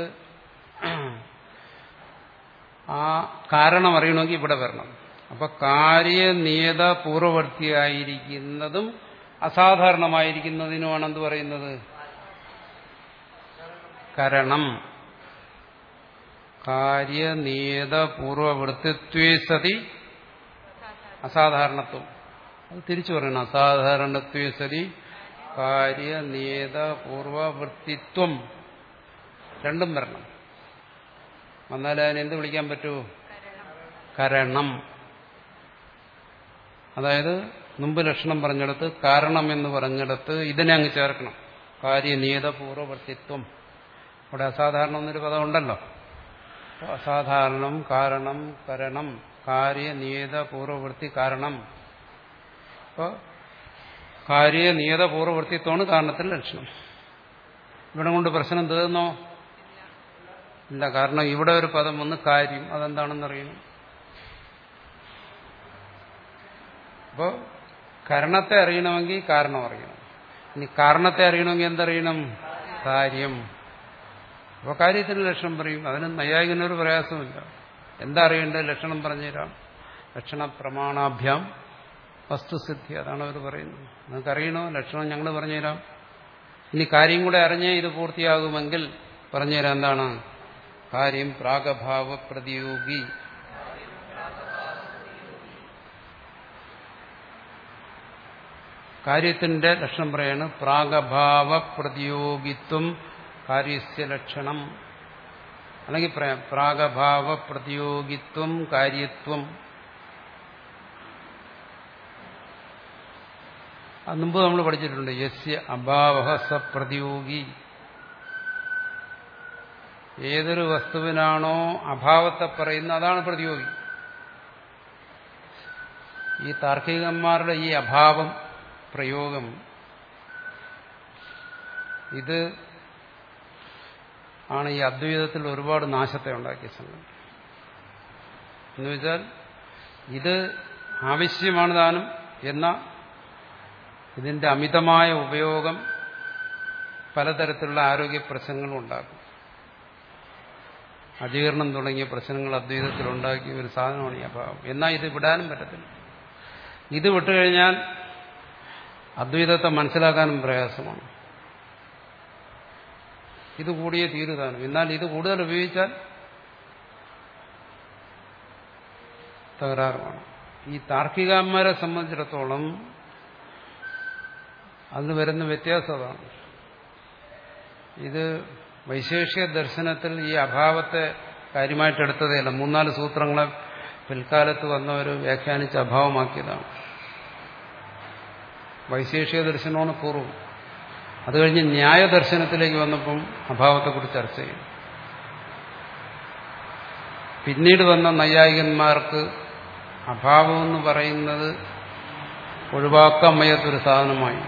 ആ കാരണം അറിയണമെങ്കിൽ ഇവിടെ വരണം. അപ്പൊ കാര്യനിയത പൂർവവർത്തിയായിരിക്കുന്നതും അസാധാരണമായിരിക്കുന്നതിനുമാണ് എന്ത് പറയുന്നത്? കരണം. കാര്യനിയത പൂർവവൃത്തിത്വേ സതി അസാധാരണത്വം. അത് തിരിച്ചു പറയണം. അസാധാരണത്വേ സതി കാര്യനിയത പൂർവവൃത്തിത്വം. രണ്ടും വരണം. വന്നാലേ അതിനെ എന്ത് വിളിക്കാൻ പറ്റൂ? കരണം. അതായത് മുമ്പ് ലക്ഷണം പറഞ്ഞിടത്ത് കാരണം എന്ന് പറഞ്ഞിടത്ത് ഇതിനെ അങ്ങ് ചേർക്കണം. കാര്യനിയത പൂർവവർത്തിത്വം. അവിടെ അസാധാരണം എന്നൊരു പദം ഉണ്ടല്ലോ. അസാധാരണം കാരണം കരണം കാര്യനിയത പൂർവവൃത്തി കാരണം. അപ്പോൾ കാര്യനിയത പൂർവവൃത്തിത്വമാണ് കാരണത്തിന്റെ ലക്ഷണം. ഇവിടെ കൊണ്ട് പ്രശ്നം തീർന്നോ? ഇല്ല. കാരണം ഇവിടെ ഒരു പദം വന്ന് കാര്യം, അതെന്താണെന്നറിയണം. അപ്പോൾ കരണത്തെ അറിയണമെങ്കിൽ കാരണം അറിയണം. ഇനി കാരണത്തെ അറിയണമെങ്കിൽ എന്തറിയണം? കാര്യം. അപ്പോൾ കാര്യത്തിന് ലക്ഷണം പറയും. അതിന് നൈയായികനൊരു പ്രയാസമില്ല. എന്താ അറിയേണ്ടത്? ലക്ഷണം പറഞ്ഞുതരാം. ലക്ഷണ പ്രമാണാഭ്യാം വസ്തുസിദ്ധി, അതാണ് അവർ പറയുന്നത്. നിങ്ങൾക്കറിയണോ? ലക്ഷണം ഞങ്ങൾ പറഞ്ഞുതരാം. ഇനി കാര്യം കൂടെ അറിഞ്ഞേ ഇത് പൂർത്തിയാകുമെങ്കിൽ പറഞ്ഞുതരാം. എന്താണ് കാര്യം? പ്രാഗഭാവ പ്രതിയോഗി. കാര്യത്തിന്റെ ലക്ഷണം പറയാണ് പ്രാഗഭാവ പ്രതിയോഗിത്വം കാര്യസ്യ ലക്ഷണം. അല്ലെങ്കിൽ പറയാം പ്രാഗഭാവ പ്രതിയോഗിത്വം കാര്യത്വം. അത് മുമ്പ് നമ്മൾ പഠിച്ചിട്ടുണ്ട്. യസ്യ അഭാവഃ സ പ്രതിയോഗി. ഏതൊരു വസ്തുവിനാണോ അഭാവത്തെ പറയുന്നത് അതാണ് പ്രതിയോഗി. ഈ താർക്കികന്മാരുടെ ഈ അഭാവം പ്രയോഗം ഇത് ആണ് ഈ അദ്വൈതത്തിൽ ഒരുപാട് നാശത്തെ ഉണ്ടാക്കിയ സംഗതി. എന്നുവെച്ചാൽ ഇത് ആവശ്യമാണ് താനും എന്ന ഇതിന്റെ അമിതമായ ഉപയോഗം പലതരത്തിലുള്ള ആരോഗ്യ പ്രശ്നങ്ങളും ഉണ്ടാക്കും. അജീർണം തുടങ്ങിയ പ്രശ്നങ്ങൾ അദ്വൈതത്തിൽ ഉണ്ടാക്കിയ ഒരു സാധനമാണ് ഈ അഭാവം. എന്നാൽ ഇത് വിടാനും പറ്റത്തില്ല. ഇത് വിട്ടുകഴിഞ്ഞാൽ അദ്വൈതത്തെ മനസ്സിലാക്കാനും പ്രയാസമാണ്. ഇത് കൂടിയേ തീരുതാനും. എന്നാൽ ഇത് കൂടുതൽ ഉപയോഗിച്ചാൽ തകരാറുമാണ്. ഈ താർക്കികന്മാരെ സംബന്ധിച്ചിടത്തോളം അതിന് വരുന്ന വ്യത്യാസം അതാണ്. ഇത് വൈശേഷിക ദർശനത്തിൽ ഈ അഭാവത്തെ കാര്യമായിട്ടെടുത്തതേയല്ല. മൂന്നാല് സൂത്രങ്ങളെ പിൽക്കാലത്ത് വന്നവർ വ്യാഖ്യാനിച്ച് അഭാവമാക്കിയതാണ്. വൈശേഷിക ദർശനമാണ് പൂർവ്വം. അത് കഴിഞ്ഞ് ന്യായദർശനത്തിലേക്ക് വന്നപ്പം അഭാവത്തെക്കുറിച്ച് ചർച്ച ചെയ്യും. പിന്നീട് വന്ന നൈയായികന്മാർക്ക് അഭാവമെന്ന് പറയുന്നത് ഒഴിവാക്കാൻ വയ്യാത്തൊരു സാധനമായി.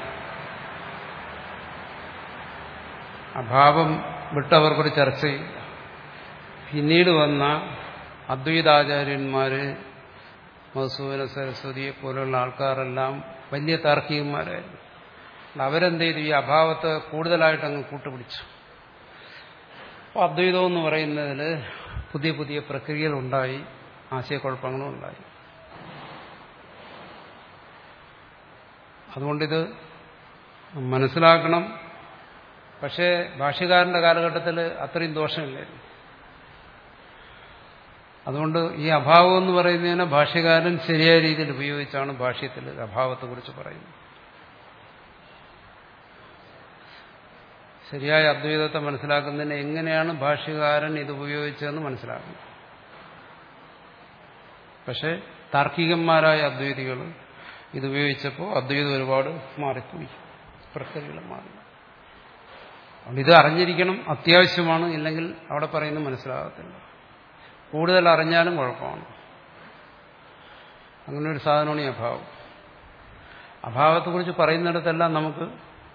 അഭാവം വിട്ടവർക്കൊരു ചർച്ചയില്ല. പിന്നീട് വന്ന അദ്വൈതാചാര്യന്മാര് മധുസൂദന സരസ്വതിയെ പോലുള്ള ആൾക്കാരെല്ലാം വലിയ താർക്കികന്മാരായിരുന്നു. അവരെന്ത് ചെയ്തു? ഈ അഭാവത്തെ കൂടുതലായിട്ട് അങ്ങ് കൂട്ടുപിടിച്ചു. അപ്പോൾ അദ്വൈതം എന്ന് പറയുന്നതിൽ പുതിയ പുതിയ പ്രക്രിയകളുണ്ടായി, ആശയക്കുഴപ്പങ്ങളും ഉണ്ടായി. അതുകൊണ്ടിത് മനസ്സിലാക്കണം. പക്ഷേ ഭാഷ്യകാരന്റെ കാലഘട്ടത്തിൽ അത്രയും ദോഷമില്ലായിരുന്നു. അതുകൊണ്ട് ഈ അഭാവം എന്ന് പറയുന്നതിനെ ഭാഷ്യകാരൻ ശരിയായ രീതിയിൽ ഉപയോഗിച്ചാണ് ഭാഷ്യത്തിൽ അഭാവത്തെക്കുറിച്ച് പറയുന്നത്. ശരിയായ അദ്വൈതത്തെ മനസ്സിലാക്കുന്നതിന് എങ്ങനെയാണ് ഭാഷ്യകാരൻ ഇത് ഉപയോഗിച്ചതെന്ന് മനസ്സിലാക്കണം. പക്ഷെ താർക്കികന്മാരായ അദ്വൈതികൾ ഇത് ഉപയോഗിച്ചപ്പോൾ അദ്വൈതം ഒരുപാട് മാറിപ്പോയി, പ്രക്രിയകൾ മാറി. അതുകൊണ്ട് ഇത് അറിഞ്ഞിരിക്കണം, അത്യാവശ്യമാണ്. ഇല്ലെങ്കിൽ അവിടെ പറയുന്നത് മനസ്സിലാകത്തില്ല. കൂടുതൽ അറിഞ്ഞാലും കുഴപ്പമാണ്. അങ്ങനെ ഒരു സാധനമാണ് ഈ അഭാവം. അഭാവത്തെക്കുറിച്ച് പറയുന്നിടത്തെല്ലാം നമുക്ക്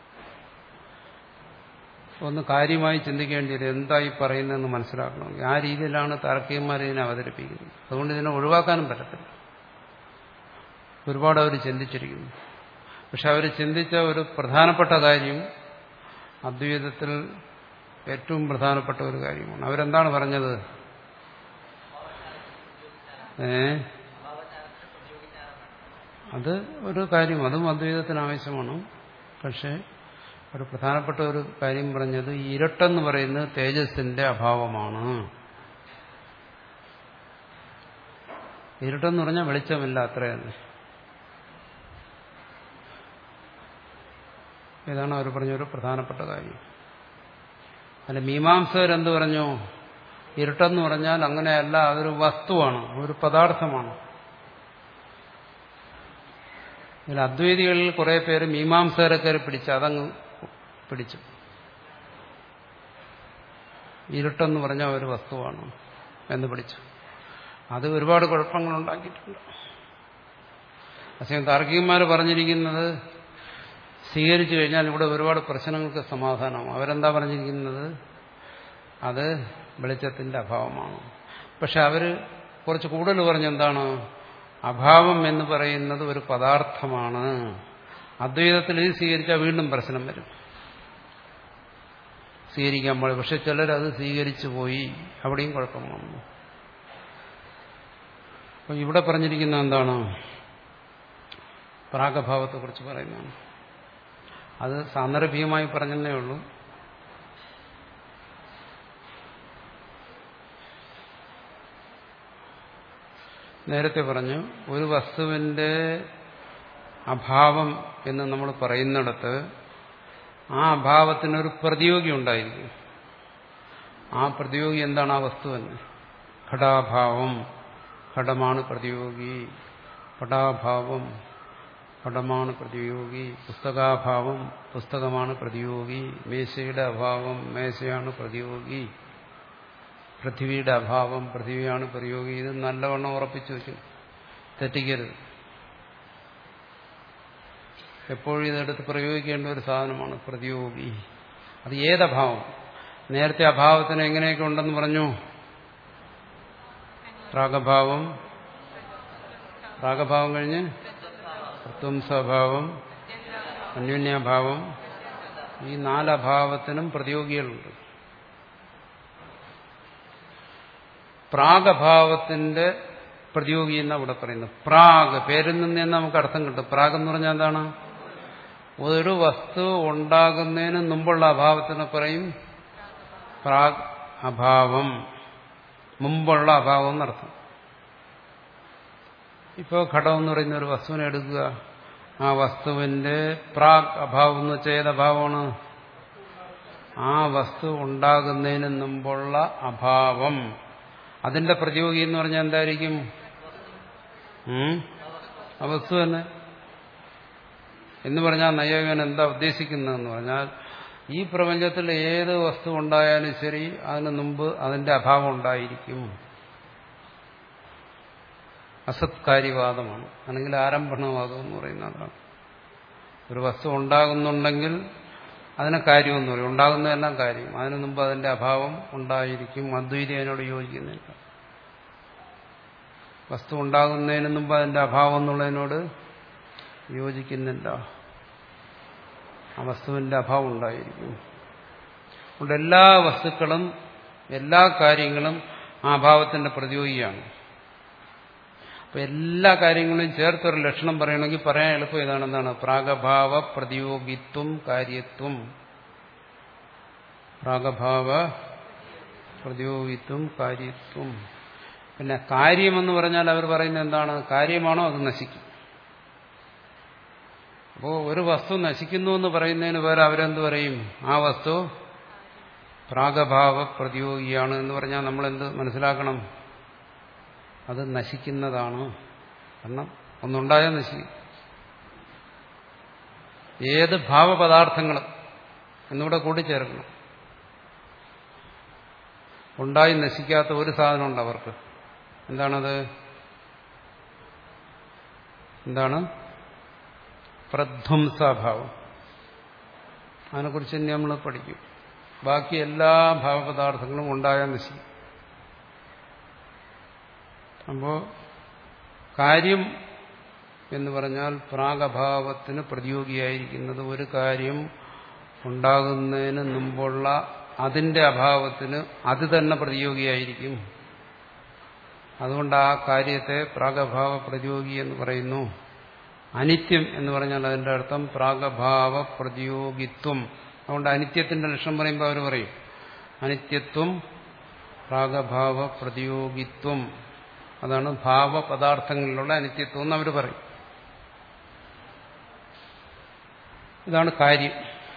ഒന്ന് കാര്യമായി ചിന്തിക്കേണ്ടി വരും. എന്താ ഈ പറയുന്നതെന്ന് മനസ്സിലാക്കണം. ആ രീതിയിലാണ് താർക്കികന്മാർ ഇതിനെ അവതരിപ്പിക്കുന്നത്. അതുകൊണ്ട് ഇതിനെ ഒഴിവാക്കാനും പറ്റത്തില്ല. ഒരുപാട് അവർ ചിന്തിച്ചിരിക്കുന്നു. പക്ഷെ അവർ ചിന്തിച്ച ഒരു പ്രധാനപ്പെട്ട കാര്യം അദ്വൈതത്തിൽ ഏറ്റവും പ്രധാനപ്പെട്ട ഒരു കാര്യമാണ്. അവരെന്താണ് പറഞ്ഞത്? ഏ അത് ഒരു കാര്യം, അതും അദ്വൈതത്തിന് ആവശ്യമാണ്. പക്ഷെ ഒരു പ്രധാനപ്പെട്ട ഒരു കാര്യം പറഞ്ഞത് ഇരട്ടെന്ന് പറയുന്നത് തേജസ്സിന്റെ അഭാവമാണ്. ഇരുട്ടെന്ന് പറഞ്ഞാൽ വെളിച്ചമില്ല, അത്രയാണ്. ഇതാണ് അവർ പറഞ്ഞൊരു പ്രധാനപ്പെട്ട കാര്യം. അല്ല, മീമാംസകരെന്ത് പറഞ്ഞു? ഇരുട്ടെന്ന് പറഞ്ഞാൽ അങ്ങനെയല്ല, അതൊരു വസ്തുവാണ്, ഒരു പദാർത്ഥമാണ്. ഇതിൽ അദ്വൈതികളിൽ കുറെ പേര് മീമാംസകരെ പിടിച്ച് അതങ്ങ് പിടിച്ചു. ഇരുട്ടെന്ന് പറഞ്ഞാൽ ഒരു വസ്തുവാണ് എന്ന് പിടിച്ചു. അത് ഒരുപാട് കുഴപ്പങ്ങളുണ്ടാക്കിയിട്ടുണ്ട്. പക്ഷേ താർക്കികന്മാർ പറഞ്ഞിരിക്കുന്നത് സ്വീകരിച്ചു കഴിഞ്ഞാൽ ഇവിടെ ഒരുപാട് പ്രശ്നങ്ങൾക്ക് സമാധാനമാവും. അവരെന്താ പറഞ്ഞിരിക്കുന്നത്? അത് വെളിച്ചത്തിന്റെ അഭാവമാണ്. പക്ഷെ അവർ കുറച്ച് കൂടുതൽ പറഞ്ഞെന്താണ്? അഭാവം എന്ന് പറയുന്നത് ഒരു പദാർത്ഥമാണ്. അദ്വൈതത്തിൽ ഇത് സ്വീകരിച്ചാൽ വീണ്ടും പ്രശ്നം വരും, സ്വീകരിക്കാൻ പാടില്ല. പക്ഷെ ചിലരത് സ്വീകരിച്ചു പോയി, അവിടെയും കുഴപ്പം വന്നു. അപ്പൊ ഇവിടെ പറഞ്ഞിരിക്കുന്ന എന്താണ്? പ്രാഗഭാവത്തെക്കുറിച്ച് പറയുന്നതാണ്. അത് സാന്ദർഭികമായി പറഞ്ഞതേ ഉള്ളൂ. നേരത്തെ പറഞ്ഞു, ഒരു വസ്തുവിന്റെ അഭാവം എന്ന് നമ്മൾ പറയുന്നിടത്ത് ആ അഭാവത്തിനൊരു പ്രതിയോഗി ഉണ്ടായിരിക്കും. ആ പ്രതിയോഗി എന്താണ്? ആ വസ്തുവെന്ന്. ഘടാഭാവം, ഘടമാണ് പ്രതിയോഗി. പടാഭാവം, പടമാണ് പ്രതിയോഗി. പുസ്തകാഭാവം, പുസ്തകമാണ് പ്രതിയോഗി. മേശയുടെ അഭാവം, മേശയാണ് പ്രതിയോഗി. പൃഥ്വിയുടെ അഭാവം, പൃഥ്വിയാണ് പ്രതിയോഗി. ഇത് നല്ലവണ്ണം ഉറപ്പിച്ചു വയ്ക്കും, തെറ്റിക്കരുത്. എപ്പോഴും ഇതെടുത്ത് പ്രയോഗിക്കേണ്ട ഒരു സാധനമാണ് പ്രതിയോഗി. അത് ഏതഭാവം? നേരത്തെ അഭാവത്തിന് എങ്ങനെയൊക്കെ ഉണ്ടെന്ന് പറഞ്ഞു? പ്രാഗഭാവം, പ്രാഗഭാവം കഴിഞ്ഞ് പ്രത്വംസഭാവം, അന്യോന്യഭാവം. ഈ നാലഭാവത്തിനും പ്രതിയോഗികളുണ്ട്. പ്രാഗഭാവത്തിന്റെ പ്രതിയോഗി എന്നാണ് ഇവിടെ പറയുന്നത്. പ്രാഗ്, പേരിൽ നിന്ന് തന്നെ നമുക്ക് അർത്ഥം കിട്ടും. പ്രാഗ് എന്ന് പറഞ്ഞാൽ എന്താണ്? ഒരു വസ്തു ഉണ്ടാകുന്നതിന് മുമ്പുള്ള അഭാവത്തിന് പറയും പ്രാഗ് അഭാവം, മുമ്പുള്ള അഭാവം എന്നർത്ഥം. ഇപ്പോൾ ഘടം എന്ന് പറയുന്ന ഒരു വസ്തുവിനെ എടുക്കുക. ആ വസ്തുവിന്റെ പ്രാഗ് അഭാവം എന്ന് വെച്ചാൽ ഏതഭാവമാണ്? ആ വസ്തു ഉണ്ടാകുന്നതിന് മുമ്പുള്ള അഭാവം. അതിന്റെ പ്രതിയോഗി എന്ന് പറഞ്ഞാൽ എന്തായിരിക്കും? ആ വസ്തു തന്നെ എന്ന് പറഞ്ഞാൽ നൈയായികൻ എന്താ ഉദ്ദേശിക്കുന്നതെന്ന് പറഞ്ഞാൽ, ഈ പ്രപഞ്ചത്തിൽ ഏത് വസ്തു ഉണ്ടായാലും ശരി അതിന് മുമ്പ് അതിന്റെ അഭാവം ഉണ്ടായിരിക്കും. അസത്കാര്യവാദമാണ്, അല്ലെങ്കിൽ ആരംഭണവാദം എന്ന് പറയുന്നതാണ്. ഒരു വസ്തു ഉണ്ടാകുന്നുണ്ടെങ്കിൽ അതിനെ കാര്യമെന്ന് പറയും. ഉണ്ടാകുന്നതെല്ലാം കാര്യം, അതിനു മുമ്പ് അതിന്റെ അഭാവം ഉണ്ടായിരിക്കും. അദ്വൈതി അതിനോട് യോജിക്കുന്നില്ല. വസ്തു ഉണ്ടാകുന്നതിന് മുമ്പ് അതിന്റെ അഭാവം എന്നുള്ളതിനോട് യോജിക്കുന്നില്ല. ആ വസ്തുവിന്റെ അഭാവം ഉണ്ടായിരിക്കും. അതുകൊണ്ട് എല്ലാ വസ്തുക്കളും എല്ലാ കാര്യങ്ങളും ആ അഭാവത്തിന്റെ പ്രതിയോഗിയാണ്. അപ്പൊ എല്ലാ കാര്യങ്ങളും ചേർത്തൊരു ലക്ഷണം പറയണമെങ്കിൽ പറയാൻ എളുപ്പം ഇതാണെന്താണ്? പ്രാഗഭാവ പ്രതിയോഗിത്വം കാര്യത്വം. പ്രാഗഭാവ പ്രതിയോഗിത്വം കാര്യത്വം. പിന്നെ കാര്യമെന്ന് പറഞ്ഞാൽ അവർ പറയുന്നത് എന്താണ്? കാര്യമാണോ അത് നശിക്കും. അപ്പോൾ ഒരു വസ്തു നശിക്കുന്നു എന്ന് പറയുന്നതിന് പേര് അവരെന്ത് പറയും? ആ വസ്തു പ്രാഗഭാവ പ്രതിയോഗിയാണ് എന്ന് പറഞ്ഞാൽ നമ്മളെന്ത് മനസ്സിലാക്കണം? അത് നശിക്കുന്നതാണ്. കാരണം ഒന്നുണ്ടായാൽ നശിക്കും. ഏത് ഭാവപദാർത്ഥങ്ങളും എന്നിവിടെ കൂട്ടിച്ചേർക്കണം. ഉണ്ടായി നശിക്കാത്ത ഒരു സാധനമുണ്ട് അവർക്ക്. എന്താണത്? എന്താണ്? പ്രധ്വംസഭാവം. അതിനെക്കുറിച്ച് തന്നെ നമ്മൾ പഠിക്കും. ബാക്കി എല്ലാ ഭാവപദാർത്ഥങ്ങളും ഉണ്ടായാൽ നശിക്കും. അപ്പോ കാര്യം എന്ന് പറഞ്ഞാൽ പ്രാഗഭാവത്തിന് പ്രതിയോഗിയായിരിക്കുന്നത് ഒരു കാര്യം ഉണ്ടാകുന്നതിന് മുമ്പുള്ള അതിന്റെ അഭാവത്തിന് അത് തന്നെ പ്രതിയോഗിയായിരിക്കും. അതുകൊണ്ട് ആ കാര്യത്തെ പ്രാഗഭാവ പ്രതിയോഗി എന്ന് പറയുന്നു. അനിത്യം എന്ന് പറഞ്ഞാൽ അതിന്റെ അർത്ഥം പ്രാഗഭാവ പ്രതിയോഗിത്വം. അതുകൊണ്ട് അനിത്യത്തിന്റെ ലക്ഷണം പറയുമ്പോൾ അവർ പറയും അനിത്യത്വം പ്രാഗഭാവ പ്രതിയോഗിത്വം. അതാണ് ഭാവപദാർത്ഥങ്ങളിലുള്ള അനിത്യത്വം എന്ന് അവർ പറയും. ഇതാണ് കാര്യം.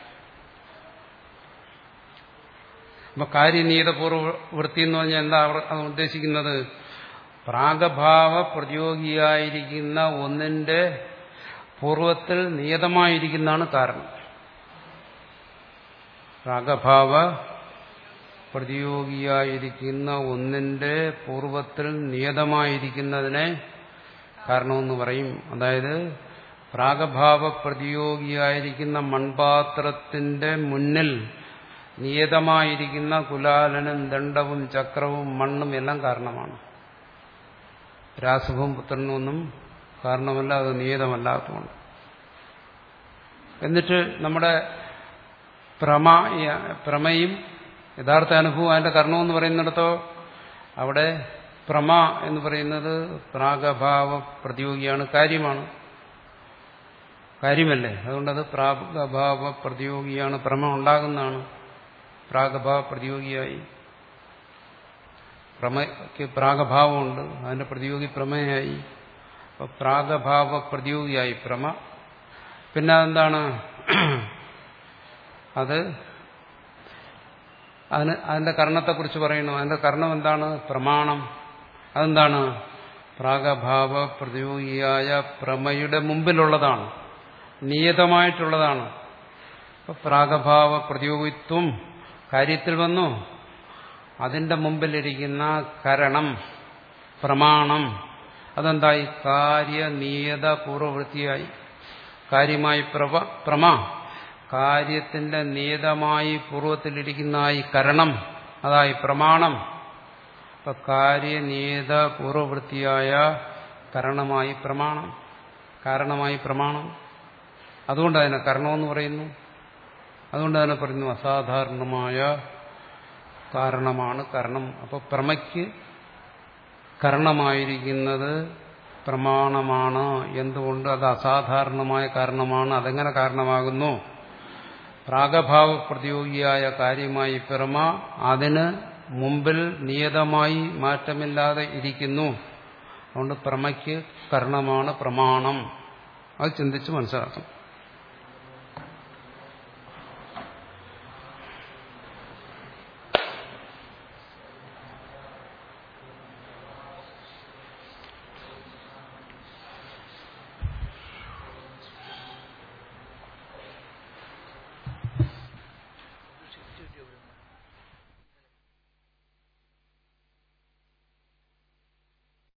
അപ്പൊ കാര്യനീതപൂർവവൃത്തി എന്ന് പറഞ്ഞാൽ എന്താ അത് ഉദ്ദേശിക്കുന്നത്? പ്രാഗഭാവ പ്രതിയോഗിയായിരിക്കുന്ന ഒന്നിന്റെ പൂർവത്തിൽ നിയതമായിരിക്കുന്നതാണ് കാരണം. പ്രാഗഭാവ പ്രതിയോഗിയായിരിക്കുന്ന ഒന്നിന്റെ പൂർവത്തിൽ നിയതമായിരിക്കുന്നതിനെ കാരണമെന്ന് പറയും. അതായത് പ്രാഗഭാവ പ്രതിയോഗിയായിരിക്കുന്ന മൺപാത്രത്തിന്റെ മുന്നിൽ നിയതമായിരിക്കുന്ന കുലാലനും ദണ്ഡവും ചക്രവും മണ്ണും എല്ലാം കാരണമാണ്. രാസവും പുത്രനും ഒന്നും കാരണമല്ല, അത് നിയതമല്ലാത്തതുകൊണ്ട്. എന്നിട്ട് നമ്മുടെ പ്രമ പ്രമയും യഥാർത്ഥ അനുഭവം അതിന്റെ കർണമെന്ന് പറയുന്നിടത്തോ അവിടെ പ്രമ എന്ന് പറയുന്നത് പ്രാഗഭാവ പ്രതിയോഗിയാണ്, കാര്യമാണ്, കാര്യമല്ലേ. അതുകൊണ്ടത് പ്രാഗഭാവ പ്രതിയോഗിയാണ്, പ്രമ ഉണ്ടാകുന്നതാണ്. പ്രാഗഭാവ പ്രതിയോഗിയായി പ്രമയ്ക്ക് പ്രാഗഭാവമുണ്ട്, അതിന്റെ പ്രതിയോഗി പ്രമേയായി. അപ്പൊ പ്രാഗഭാവ പ്രതിയോഗിയായി പ്രമ. പിന്നെ അതെന്താണ്? അത് അതിന് അതിന്റെ കർണത്തെക്കുറിച്ച് പറയുന്നു. അതിന്റെ കർണം എന്താണ്? പ്രമാണം. അതെന്താണ്? പ്രാഗഭാവ പ്രതിയോഗിയായ പ്രമയുടെ മുമ്പിലുള്ളതാണ്, നിയതമായിട്ടുള്ളതാണ്. അപ്പൊ പ്രാഗഭാവ പ്രതിയോഗിത്വം കാര്യത്തിൽ വന്നു. അതിന്റെ മുമ്പിലിരിക്കുന്ന കരണം പ്രമാണം അതെന്തായി? കാര്യനിയത പൂർവവൃത്തിയായി. കാര്യമായി പ്രഭ പ്രമ കാര്യത്തിന്റെ നിയതമായി പൂർവത്തിലിരിക്കുന്ന ഈ കരണം അതായി പ്രമാണം. അപ്പൊ കാര്യനിയത പൂർവവൃത്തിയായ കരണമായി പ്രമാണം, കാരണമായി പ്രമാണം. അതുകൊണ്ട് അതിനെ കരണമെന്ന് പറയുന്നു. അതുകൊണ്ട് തന്നെ പറയുന്നു അസാധാരണമായ കാരണമാണ് കരണം. അപ്പൊ പ്രമയ്ക്ക് കരണമായിരിക്കുന്നത് പ്രമാണമാണ്. എന്തുകൊണ്ട്? അത് അസാധാരണമായ കാരണമാണ്. അതെങ്ങനെ കാരണമാകുന്നു? പ്രാഗഭാവ പ്രതിയോഗിയായ കാര്യമായി പ്രമ അതിന് മുമ്പിൽ നിയതമായി മാറ്റമില്ലാതെ ഇരിക്കുന്നു. അതുകൊണ്ട് പ്രമയ്ക്ക് കരണമാണ് പ്രമാണം. അത് ചിന്തിച്ച് മനസ്സിലാക്കണം.